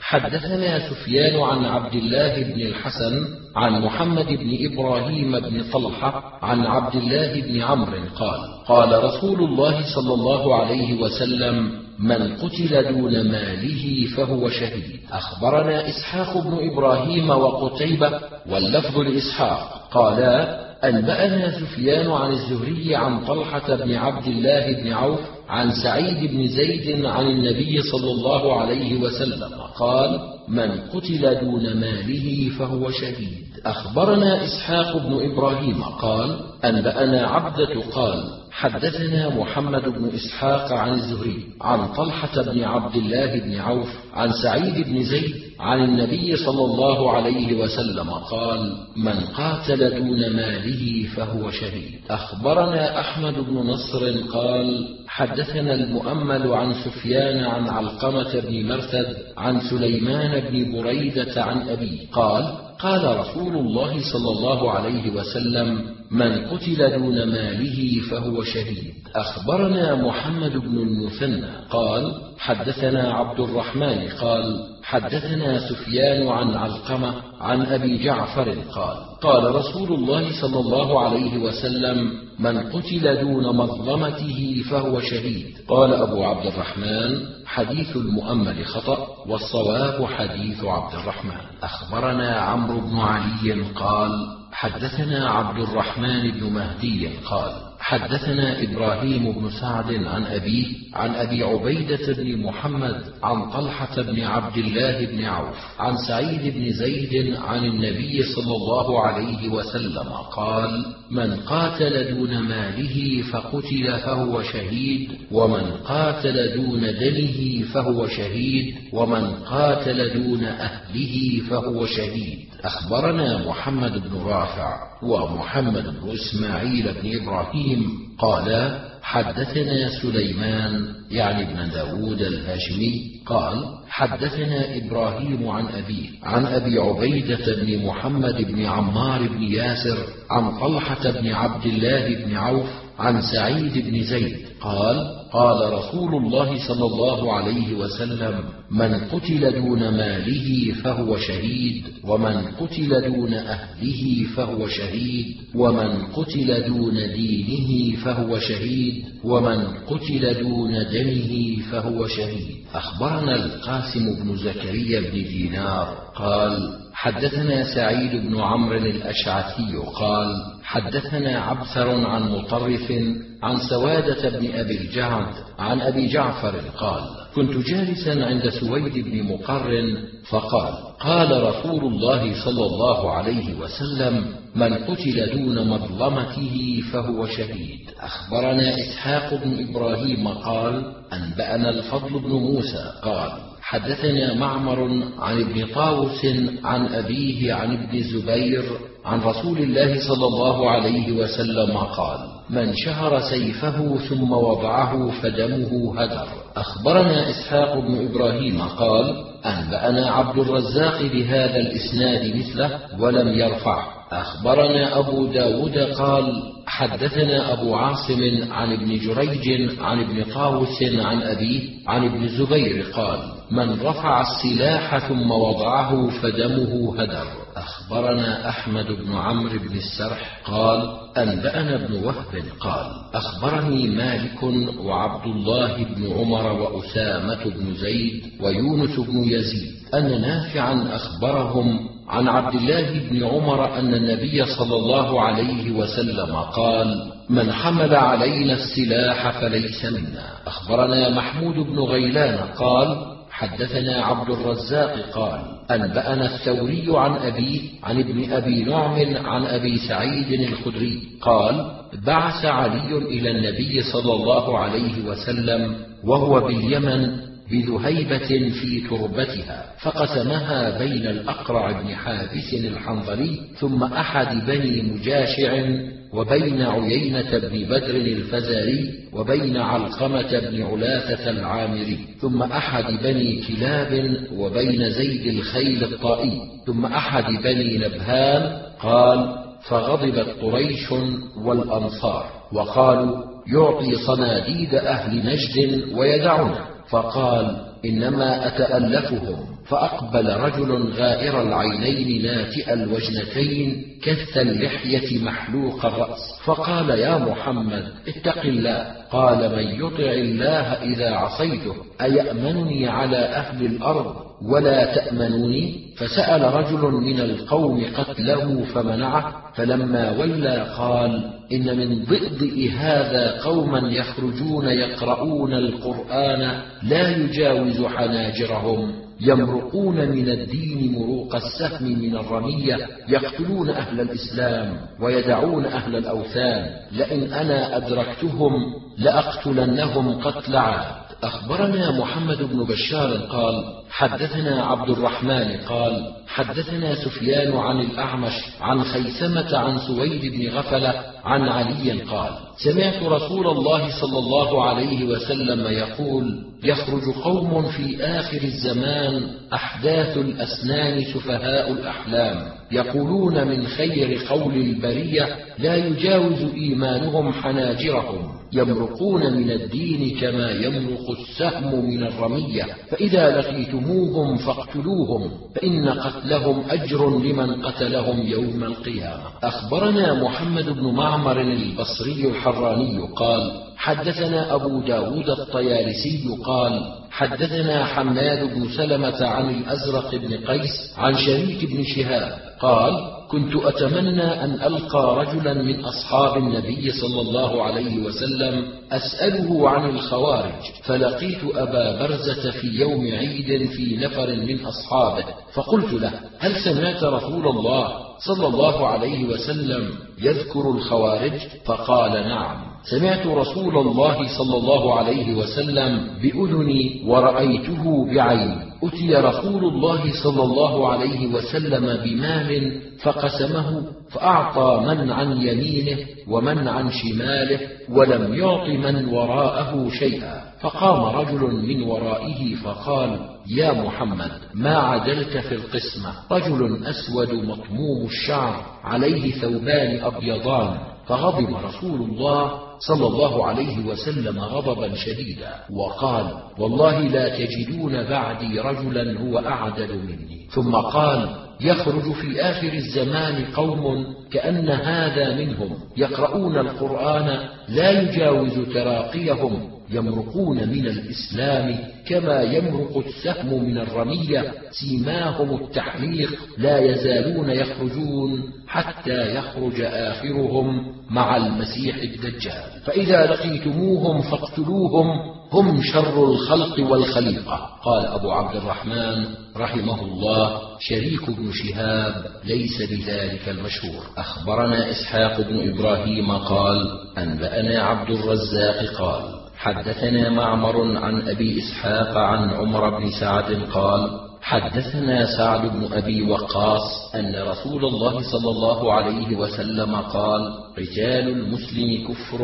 حدثنا سفيان عن عبد الله بن الحسن عن محمد بن إبراهيم بن طلحة عن عبد الله بن عمرو قال قال رسول الله صلى الله عليه وسلم: من قتل دون ماله فهو شهيد. أخبرنا إسحاق بن إبراهيم وقتيبة واللفظ لإسحاق قالا: أنبأنا سفيان عن الزهري عن طلحة بن عبد الله بن عوف عن سعيد بن زيد عن النبي صلى الله عليه وسلم قال: من قتل دون ماله فهو شهيد. أخبرنا إسحاق بن إبراهيم قال: أنبأنا عبدة قال: حدثنا محمد بن إسحاق عن الزهري عن طلحة بن عبد الله بن عوف عن سعيد بن زيد عن النبي صلى الله عليه وسلم قال: من قاتل دون ماله فهو شهيد. أخبرنا أحمد بن نصر قال: حدثنا المؤمل عن سفيان عن علقمة بن مرثد عن سليمان بن بريدة عن أبيه قال: قال رسول الله صلى الله عليه وسلم: من قتل دون ماله فهو شهيد. أخبرنا محمد بن المثنى قال: حدثنا عبد الرحمن قال: حدثنا سفيان عن علقمة عن أبي جعفر قال: قال رسول الله صلى الله عليه وسلم: من قتل دون مظلمته فهو شهيد. قال أبو عبد الرحمن: حديث المؤمل خطأ، والصواب حديث عبد الرحمن. أخبرنا عمرو بن علي قال: حدثنا عبد الرحمن بن مهدي قال: حدثنا إبراهيم بن سعد عن أبيه عن أبي عبيدة بن محمد عن طلحة بن عبد الله بن عوف عن سعيد بن زيد عن النبي صلى الله عليه وسلم قال: من قاتل دون ماله فقتل فهو شهيد، ومن قاتل دون دمه فهو شهيد، ومن قاتل دون أهله فهو شهيد. أخبرنا محمد بن رافع ومحمد بن إسماعيل بن إبراهيم قال: حدثنا سليمان يعني بن داود الهاشمي قال: حدثنا إبراهيم عن أبيه عن أبي عبيدة بن محمد بن عمار بن ياسر عن طلحة بن عبد الله بن عوف عن سعيد بن زيد قال: قال رسول الله صلى الله عليه وسلم: من قتل دون ماله فهو شهيد، ومن قتل دون أهله فهو شهيد، ومن قتل دون دينه فهو شهيد، ومن قتل دون دمه فهو شهيد. أخبرنا القاسم بن زكريا بن دينار قال: حدثنا سعيد بن عمرو الأشعثي قال: حدثنا عبثر عن مطرف عن سوادة بن أبي الجعد عن أبي جعفر قال: كنت جالسا عند سويد بن مقرن فقال: قال رسول الله صلى الله عليه وسلم: من قتل دون مظلمته فهو شهيد. أخبرنا إسحاق بن إبراهيم قال: أنبأنا الفضل بن موسى قال: حدثنا معمر عن ابن طاووس عن أبيه عن ابن زبير عن رسول الله صلى الله عليه وسلم قال: من شهر سيفه ثم وضعه فدمه هدر. أخبرنا إسحاق بن إبراهيم قال: أنبأنا عبد الرزاق بهذا الإسناد مثله ولم يرفعه. أخبرنا أبو داود قال: حدثنا أبو عاصم عن ابن جريج عن ابن طاووس عن أبيه عن ابن زبير قال: من رفع السلاح ثم وضعه فدمه هدر. أخبرنا أحمد بن عمرو بن السرح قال: أنبأنا ابن وهب قال: أخبرني مالك وعبد الله بن عمر وأسامة بن زيد ويونس بن يزيد أن نافعا أخبرهم عن عبد الله بن عمر أن النبي صلى الله عليه وسلم قال: من حمل علينا السلاح فليس منا. أخبرنا محمود بن غيلان قال: حدثنا عبد الرزاق قال: أنبأنا الثوري عن أبيه عن ابن أبي نعم عن أبي سعيد الخدري قال: بعث علي إلى النبي صلى الله عليه وسلم وهو باليمن بذهيبة في تربتها، فقسمها بين الأقرع بن حابس الحنظلي ثم أحد بني مجاشع، وبين عيينة بن بدر الفزاري، وبين علقمة بن علاثة العامري، ثم أحد بني كلاب، وبين زيد الخيل الطائي، ثم أحد بني نبهان. قال: فغضبت قريش والأنصار وقالوا: يعطي صناديد أهل نجد ويدعنا. فقال: إنما أتألفهم. فأقبل رجل غائر العينين ناتئ الوجنتين كث اللحية محلوق الرأس، فقال: يا محمد اتق الله. قال: من يطع الله إذا عصيته أيأمنني على أهل الأرض ولا تأمنوني؟ فسأل رجل من القوم قتله فمنعه، فلما ولى قال: إن من ضئضئ هذا قوما يخرجون يقرؤون القرآن لا يجاوز حناجرهم، يمرقون من الدين مروق السهم من الرمية، يقتلون أهل الإسلام ويدعون أهل الأوثان، لئن أنا أدركتهم لأقتلنهم قتل عاد. أخبرنا محمد بن بشار قال: حدثنا عبد الرحمن قال: حدثنا سفيان عن الأعمش عن خيثمة عن سويد بن غفلة عن علي قال: سمعت رسول الله صلى الله عليه وسلم يقول: يخرج قوم في آخر الزمان أحداث الأسنان سفهاء الأحلام، يقولون من خير قول البرية لا يجاوز إيمانهم حناجرهم، يمرقون من الدين كما يمرق السهم من الرمية، فإذا لقيتموهم فاقتلوهم، فإن قتلهم أجر لمن قتلهم يوم القيامة. أخبرنا محمد بن معمر البصري الحراني قال: حدثنا أبو داود الطيالسي قال: حدثنا حماد بن سلمة عن الأزرق بن قيس عن شريك بن شهاب قال: كنت أتمنى أن ألقى رجلا من أصحاب النبي صلى الله عليه وسلم أسأله عن الخوارج، فلقيت أبا برزة في يوم عيد في نفر من أصحابه، فقلت له: هل سمعت رسول الله صلى الله عليه وسلم يذكر الخوارج؟ فقال: نعم، سمعت رسول الله صلى الله عليه وسلم بأذني ورأيته بعيني. أتي رسول الله صلى الله عليه وسلم بمال فقسمه، فأعطى من عن يمينه ومن عن شماله، ولم يعط من وراءه شيئا. فقام رجل من ورائه فقال: يا محمد، ما عدلت في القسمة؟ رجل أسود مطموم الشعر عليه ثوبان أبيضان. فغضب رسول الله صلى الله عليه وسلم غضبا شديدا وقال: والله لا تجدون بعدي رجلا هو أعدل مني. ثم قال: يخرج في آخر الزمان قوم كأن هذا منهم، يقرؤون القرآن لا يجاوز تراقيهم، يمرقون من الإسلام كما يمرق السهم من الرمية، سيماهم التحليق، لا يزالون يخرجون حتى يخرج آخرهم مع المسيح الدجال، فإذا لقيتموهم فاقتلوهم، هم شر الخلق والخليقة. قال أبو عبد الرحمن رحمه الله: شريك بن شهاب ليس بذلك المشهور. أخبرنا إسحاق بن إبراهيم قال: أنبأنا عبد الرزاق قال: حدثنا معمر عن أبي إسحاق عن عمر بن سعد قال: حدثنا سعد بن أبي وقاص أن رسول الله صلى الله عليه وسلم قال: رجال المسلم كفر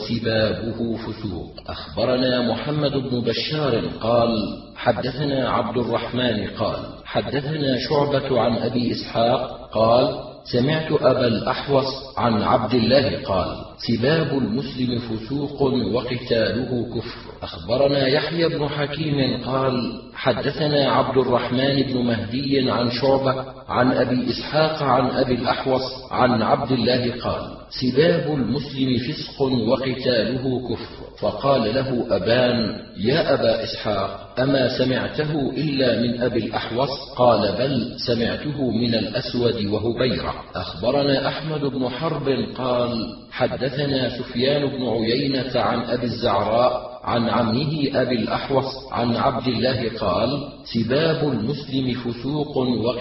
وسبابه فسوق. أخبرنا محمد بن بشار قال: حدثنا عبد الرحمن قال: حدثنا شعبة عن أبي إسحاق قال: سمعت أبا الأحوص عن عبد الله قال: سباب المسلم فسوق وقتاله كفر. أخبرنا يحيى بن حكيم قال: حدثنا عبد الرحمن بن مهدي عن شعبة عن أبي إسحاق عن أبي الأحوص عن عبد الله قال: سباب المسلم فسق وقتاله كفر. فقال له أبان: يا أبا إسحاق، أما سمعته إلا من أبي الأحوص؟ قال: بل سمعته من الأسود وهبيرة. أخبرنا أحمد بن حرب قال: حدثنا سفيان بن عيينة عن أبي الزعراء عن عمه أبي الأحوص عن عبد الله قال: سباب المسلم فسوق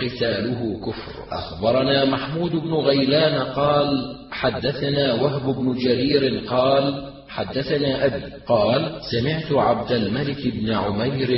وقتاله كفر. أخبرنا محمود بن غيلان قال: حدثنا وهب بن جرير قال: حدثنا أبي قال: سمعت عبد الملك بن عمير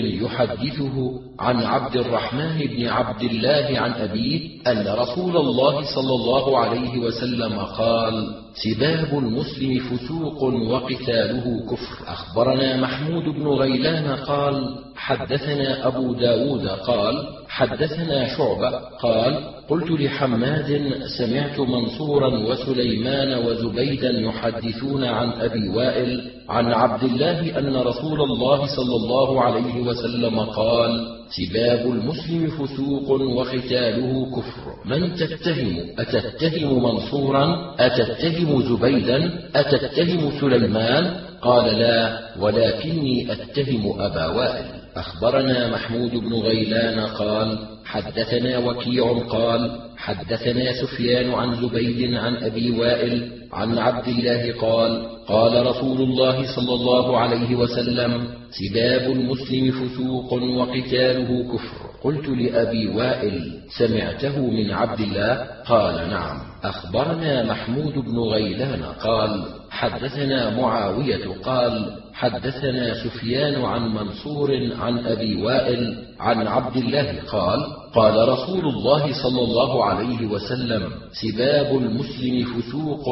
يحدثه عن عبد الرحمن بن عبد الله عن أبيه أن رسول الله صلى الله عليه وسلم قال: سباب المسلم فسوق وقتاله كفر. أخبرنا محمود بن غيلان قال: حدثنا أبو داود قال: حدثنا شعبة قال: قلت لحماد: سمعت منصورا وسليمان وزبيدا يحدثون عن أبي وائل عن عبد الله أن رسول الله صلى الله عليه وسلم قال: سباب المسلم فسوق وقتاله كفر. من تتهم؟ أتتهم منصورا؟ أتتهم زبيدا؟ أتتهم سليمان؟ قال: لا، ولكني أتهم أبا وائل. أخبرنا محمود بن غيلان قال: حدثنا وكيع قال: حدثنا سفيان عن زبيد عن أبي وائل عن عبد الله قال: قال رسول الله صلى الله عليه وسلم: سباب المسلم فسوق وقتاله كفر. قلت لأبي وائل: سمعته من عبد الله؟ قال: نعم. أخبرنا محمود بن غيلان قال: حدثنا معاوية قال: حدثنا سفيان عن منصور عن أبي وائل عن عبد الله قال: قال رسول الله صلى الله عليه وسلم: سباب المسلم فسوق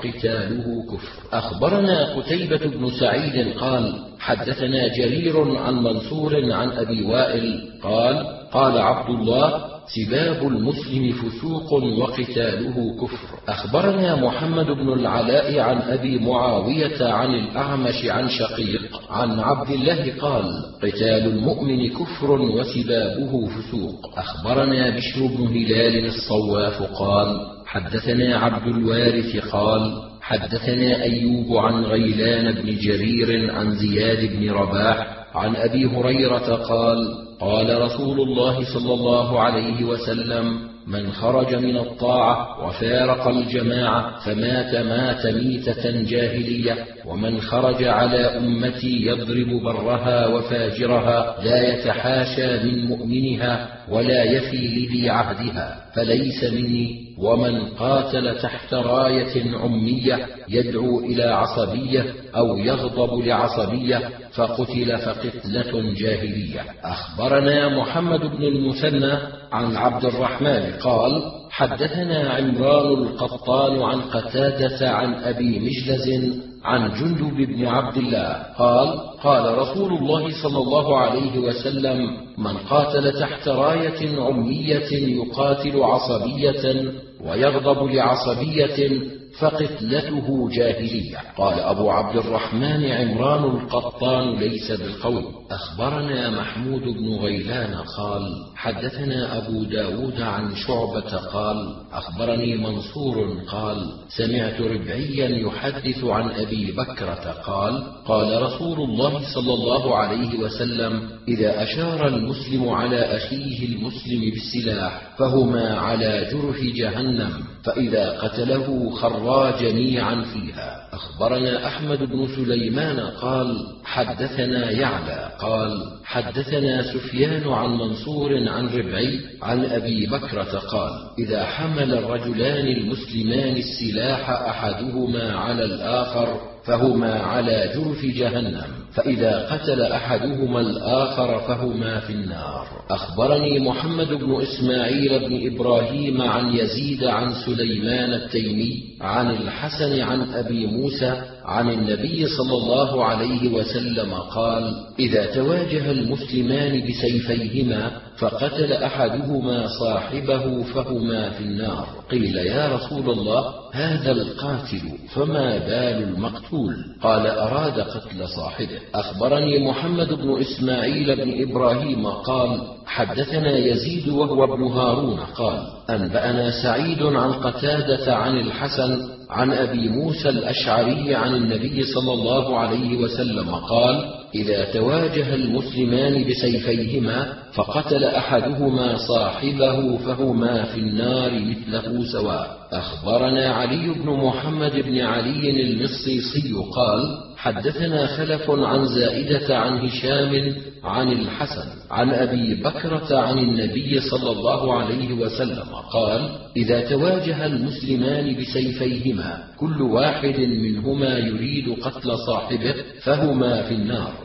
وقتاله كفر. أخبرنا قتيبة بن سعيد قال: حدثنا جرير عن منصور عن أبي وائل قال: قال عبد الله: سباب المسلم فسوق وقتاله كفر. أخبرنا محمد بن العلاء عن أبي معاوية عن الأعمش عن شقيق عن عبد الله قال: قتال المؤمن كفر وسبابه فسوق. أخبرنا بشر بن هلال الصواف قال: حدثنا عبد الوارث قال: حدثنا أيوب عن غيلان بن جرير عن زياد بن رباح عن أبي هريرة قال: قال رسول الله صلى الله عليه وسلم: من خرج من الطاعة وفارق الجماعة فمات مات ميتة جاهلية، ومن خرج على أمتي يضرب برها وفاجرها لا يتحاشى من مؤمنها ولا يفي لذي عهدها فليس مني. ومن قاتل تحت راية عمية يدعو إلى عصبية أو يغضب لعصبية فقتل فقتلة جاهلية. أخبرنا محمد بن المثنى عن عبد الرحمن قال: حدثنا عمران القطان عن قتادة عن أبي مجلز عن جندب بن عبد الله قال: قال رسول الله صلى الله عليه وسلم: من قاتل تحت راية عمية يقاتل عصبية ويغضب لعصبية فقتلته جاهلية. قال أبو عبد الرحمن: عمران القطان ليس بالقول. أخبرنا محمود بن غيلان قال: حدثنا أبو داود عن شعبة قال: أخبرني منصور قال: سمعت ربعيا يحدث عن أبي بكرة قال: قال رسول الله صلى الله عليه وسلم: إذا أشار المسلم على أخيه المسلم بالسلاح فهما على جرح جهنم، فإذا قتله خرا جميعا فيها. أخبرنا أحمد بن سليمان قال: حدثنا يعلى قال: حدثنا سفيان عن منصور عن ربعي عن أبي بكرة قال: إذا حمل الرجلان المسلمان السلاح أحدهما على الآخر فهما على جرف جهنم، فإذا قتل أحدهما الآخر فهما في النار. أخبرني محمد بن إسماعيل بن إبراهيم عن يزيد عن سليمان التيمي عن الحسن عن أبي موسى عن النبي صلى الله عليه وسلم قال: إذا تواجه المسلمان بسيفيهما فقتل أحدهما صاحبه فهما في النار. قيل: يا رسول الله، هذا القاتل فما بال المقتول؟ قال: أراد قتل صاحبه. أخبرني محمد بن إسماعيل بن إبراهيم قال: حدثنا يزيد وهو ابن هارون قال: أنبأنا سعيد عن قتادة عن الحسن عن أبي موسى الأشعري عن النبي صلى الله عليه وسلم قال: إذا تواجه المسلمان بسيفيهما فقتل أحدهما صاحبه فهما في النار مثله سواء. أخبرنا علي بن محمد بن علي المصيصي قال: حدثنا خلف عن زائدة عن هشام عن الحسن عن أبي بكرة عن النبي صلى الله عليه وسلم قال: إذا تواجه المسلمان بسيفيهما كل واحد منهما يريد قتل صاحبه فهما في النار.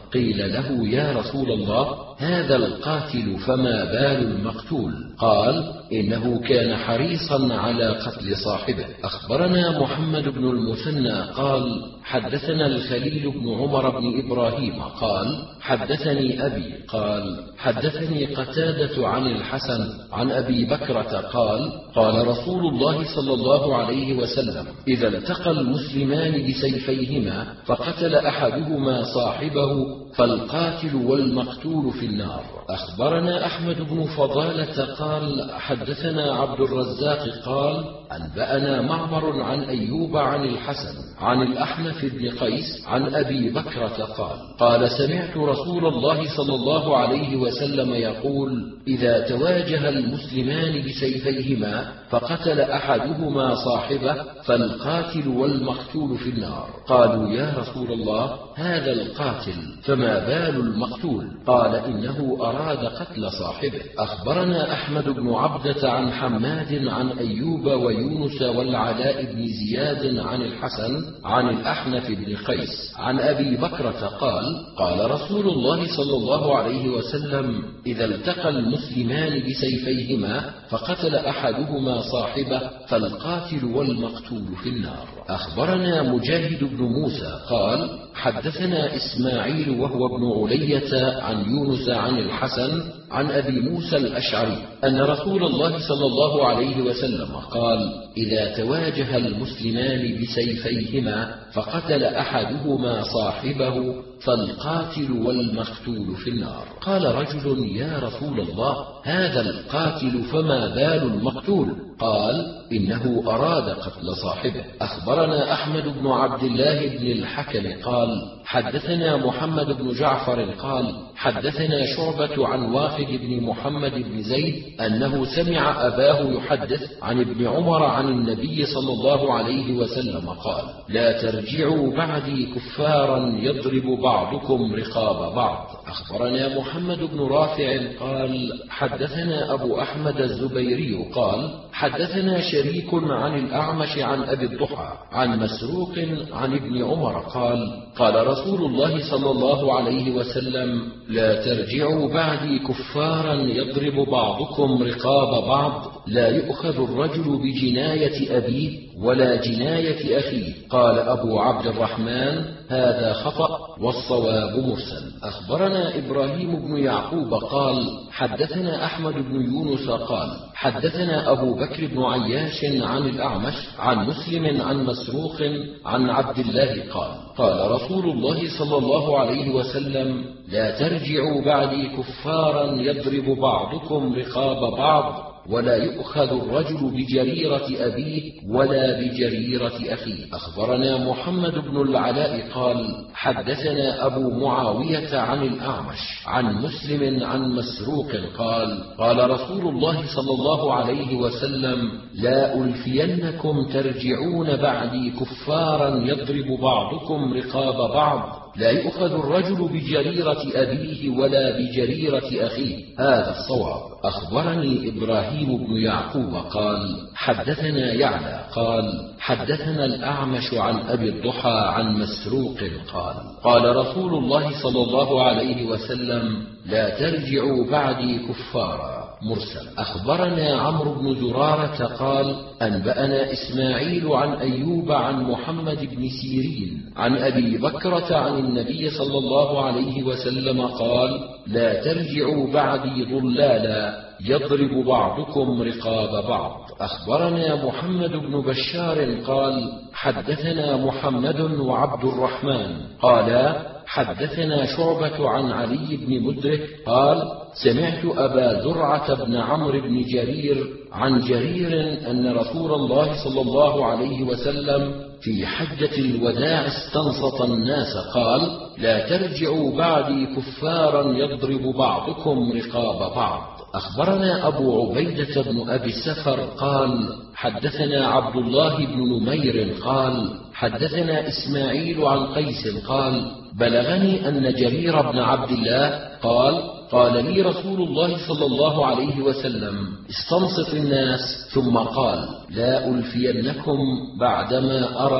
قيل له: يا رسول الله، هذا القاتل فما بال المقتول؟ قال: إنه كان حريصا على قتل صاحبه. أخبرنا محمد بن المثنى قال: حدثنا الخليل بن عمر بن إبراهيم قال: حدثني أبي قال: حدثني قتادة عن الحسن عن أبي بكرة قال: قال رسول الله صلى الله عليه وسلم: إذا التقى المسلمان بسيفيهما فقتل أحدهما صاحبه فالقاتل والمقتول في النار. أخبرنا أحمد بن فضالة قال: حدثنا عبد الرزاق قال: أنبأنا معمر عن أيوب عن الحسن عن الأحنف بن قيس عن أبي بكرة قال: قال: سمعت رسول الله صلى الله عليه وسلم يقول: إذا تواجه المسلمان بسيفيهما فقتل أحدهما صاحبه فالقاتل والمقتول في النار. قالوا: يا رسول الله، هذا القاتل فما بال المقتول؟ قال: إنه أراد قتل صاحبه. أخبرنا أحمد بن عبدة عن حماد عن أيوب ويونس والعلاء بن زياد عن الحسن عن الأحنف بن قيس عن أبي بكرة قال: قال رسول الله صلى الله عليه وسلم: إذا التقى المسلمان بسيفيهما فقتل أحدهما صاحبه فالقاتل والمقتول في النار. أخبرنا مجاهد بن موسى قال: حدثنا إسماعيل وهو ابن علية عن يونس عن الحسن عن أبي موسى الأشعري أن رسول الله صلى الله عليه وسلم قال: إذا تواجه المسلمان بسيفيهما فقتل أحدهما صاحبه فالقاتل والمقتول في النار. قال رجل: يا رسول الله، هذا القاتل فما بال المقتول؟ قال: إنه أراد قتل صاحبه. أخبرنا أحمد بن عبد الله بن الحكم قال: حدثنا محمد بن جعفر قال: حدثنا شعبة عن واقد بن محمد بن زيد أنه سمع أباه يحدث عن ابن عمر عن النبي صلى الله عليه وسلم قال: لا ترجعوا بعدي كفارا يضرب بعضكم رقاب بعض. أخبرنا محمد بن رافع قال: حدثنا أبو أحمد الزبيري قال: حدثنا شريك عن الأعمش عن أبي الضحى عن مسروق عن ابن عمر قال: قال رسول الله صلى الله عليه وسلم: لا ترجعوا بعدي كفارا يضرب بعضكم رقاب بعض، لا يؤخذ الرجل بجناية أبيه ولا جناية أخيه. قال أبو عبد الرحمن: هذا خطأ والصواب مرسل. أخبرنا إبراهيم بن يعقوب قال: حدثنا أحمد بن يونس قال: حدثنا أبو بكر بن عياش عن الأعمش عن مسلم عن مسروق عن عبد الله قال: قال رسول الله صلى الله عليه وسلم: لا ترجعوا بعدي كفارا يضرب بعضكم رقاب بعض، ولا يؤخذ الرجل بجريرة أبيه ولا بجريرة أخيه. أخبرنا محمد بن العلاء قال: حدثنا أبو معاوية عن الأعمش عن مسلم عن مسروق قال: قال رسول الله صلى الله عليه وسلم: لا ألفينكم ترجعون بعدي كفارا يضرب بعضكم رقاب بعض، لا يؤخذ الرجل بجريرة أبيه ولا بجريرة أخيه. هذا الصواب. أخبرني إبراهيم بن يعقوب قال: حدثنا يعلى قال: حدثنا الأعمش عن أبي الضحى عن مسروق قال: قال رسول الله صلى الله عليه وسلم: لا ترجعوا بعدي كفارا. مرسل. أخبرنا عمرو بن زرارة قال: أنبأنا إسماعيل عن أيوب عن محمد بن سيرين عن أبي بكرة عن النبي صلى الله عليه وسلم قال: لا ترجعوا بعدي ضلالا يضرب بعضكم رقاب بعض. أخبرنا محمد بن بشار قال: حدثنا محمد وعبد الرحمن قالا: حدثنا شعبة عن علي بن مدرك قال: سمعت أبا زرعة بن عمرو بن جرير عن جرير أن رسول الله صلى الله عليه وسلم في حجة الوداع استنصت الناس قال: لا ترجعوا بعدي كفارا يضرب بعضكم رقاب بعض. أخبرنا أبو عبيدة بن أبي السفر قال: حدثنا عبد الله بن نمير قال: حدثنا إسماعيل عن قيس قال: بلغني أن جرير بن عبد الله قال: قال لي رسول الله صلى الله عليه وسلم: استنصت الناس، ثم قال: لا ألفينكم بعدما أرى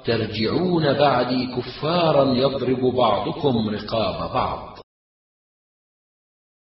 ترجعون بعدي كفارا يضرب بعضكم رقاب بعض.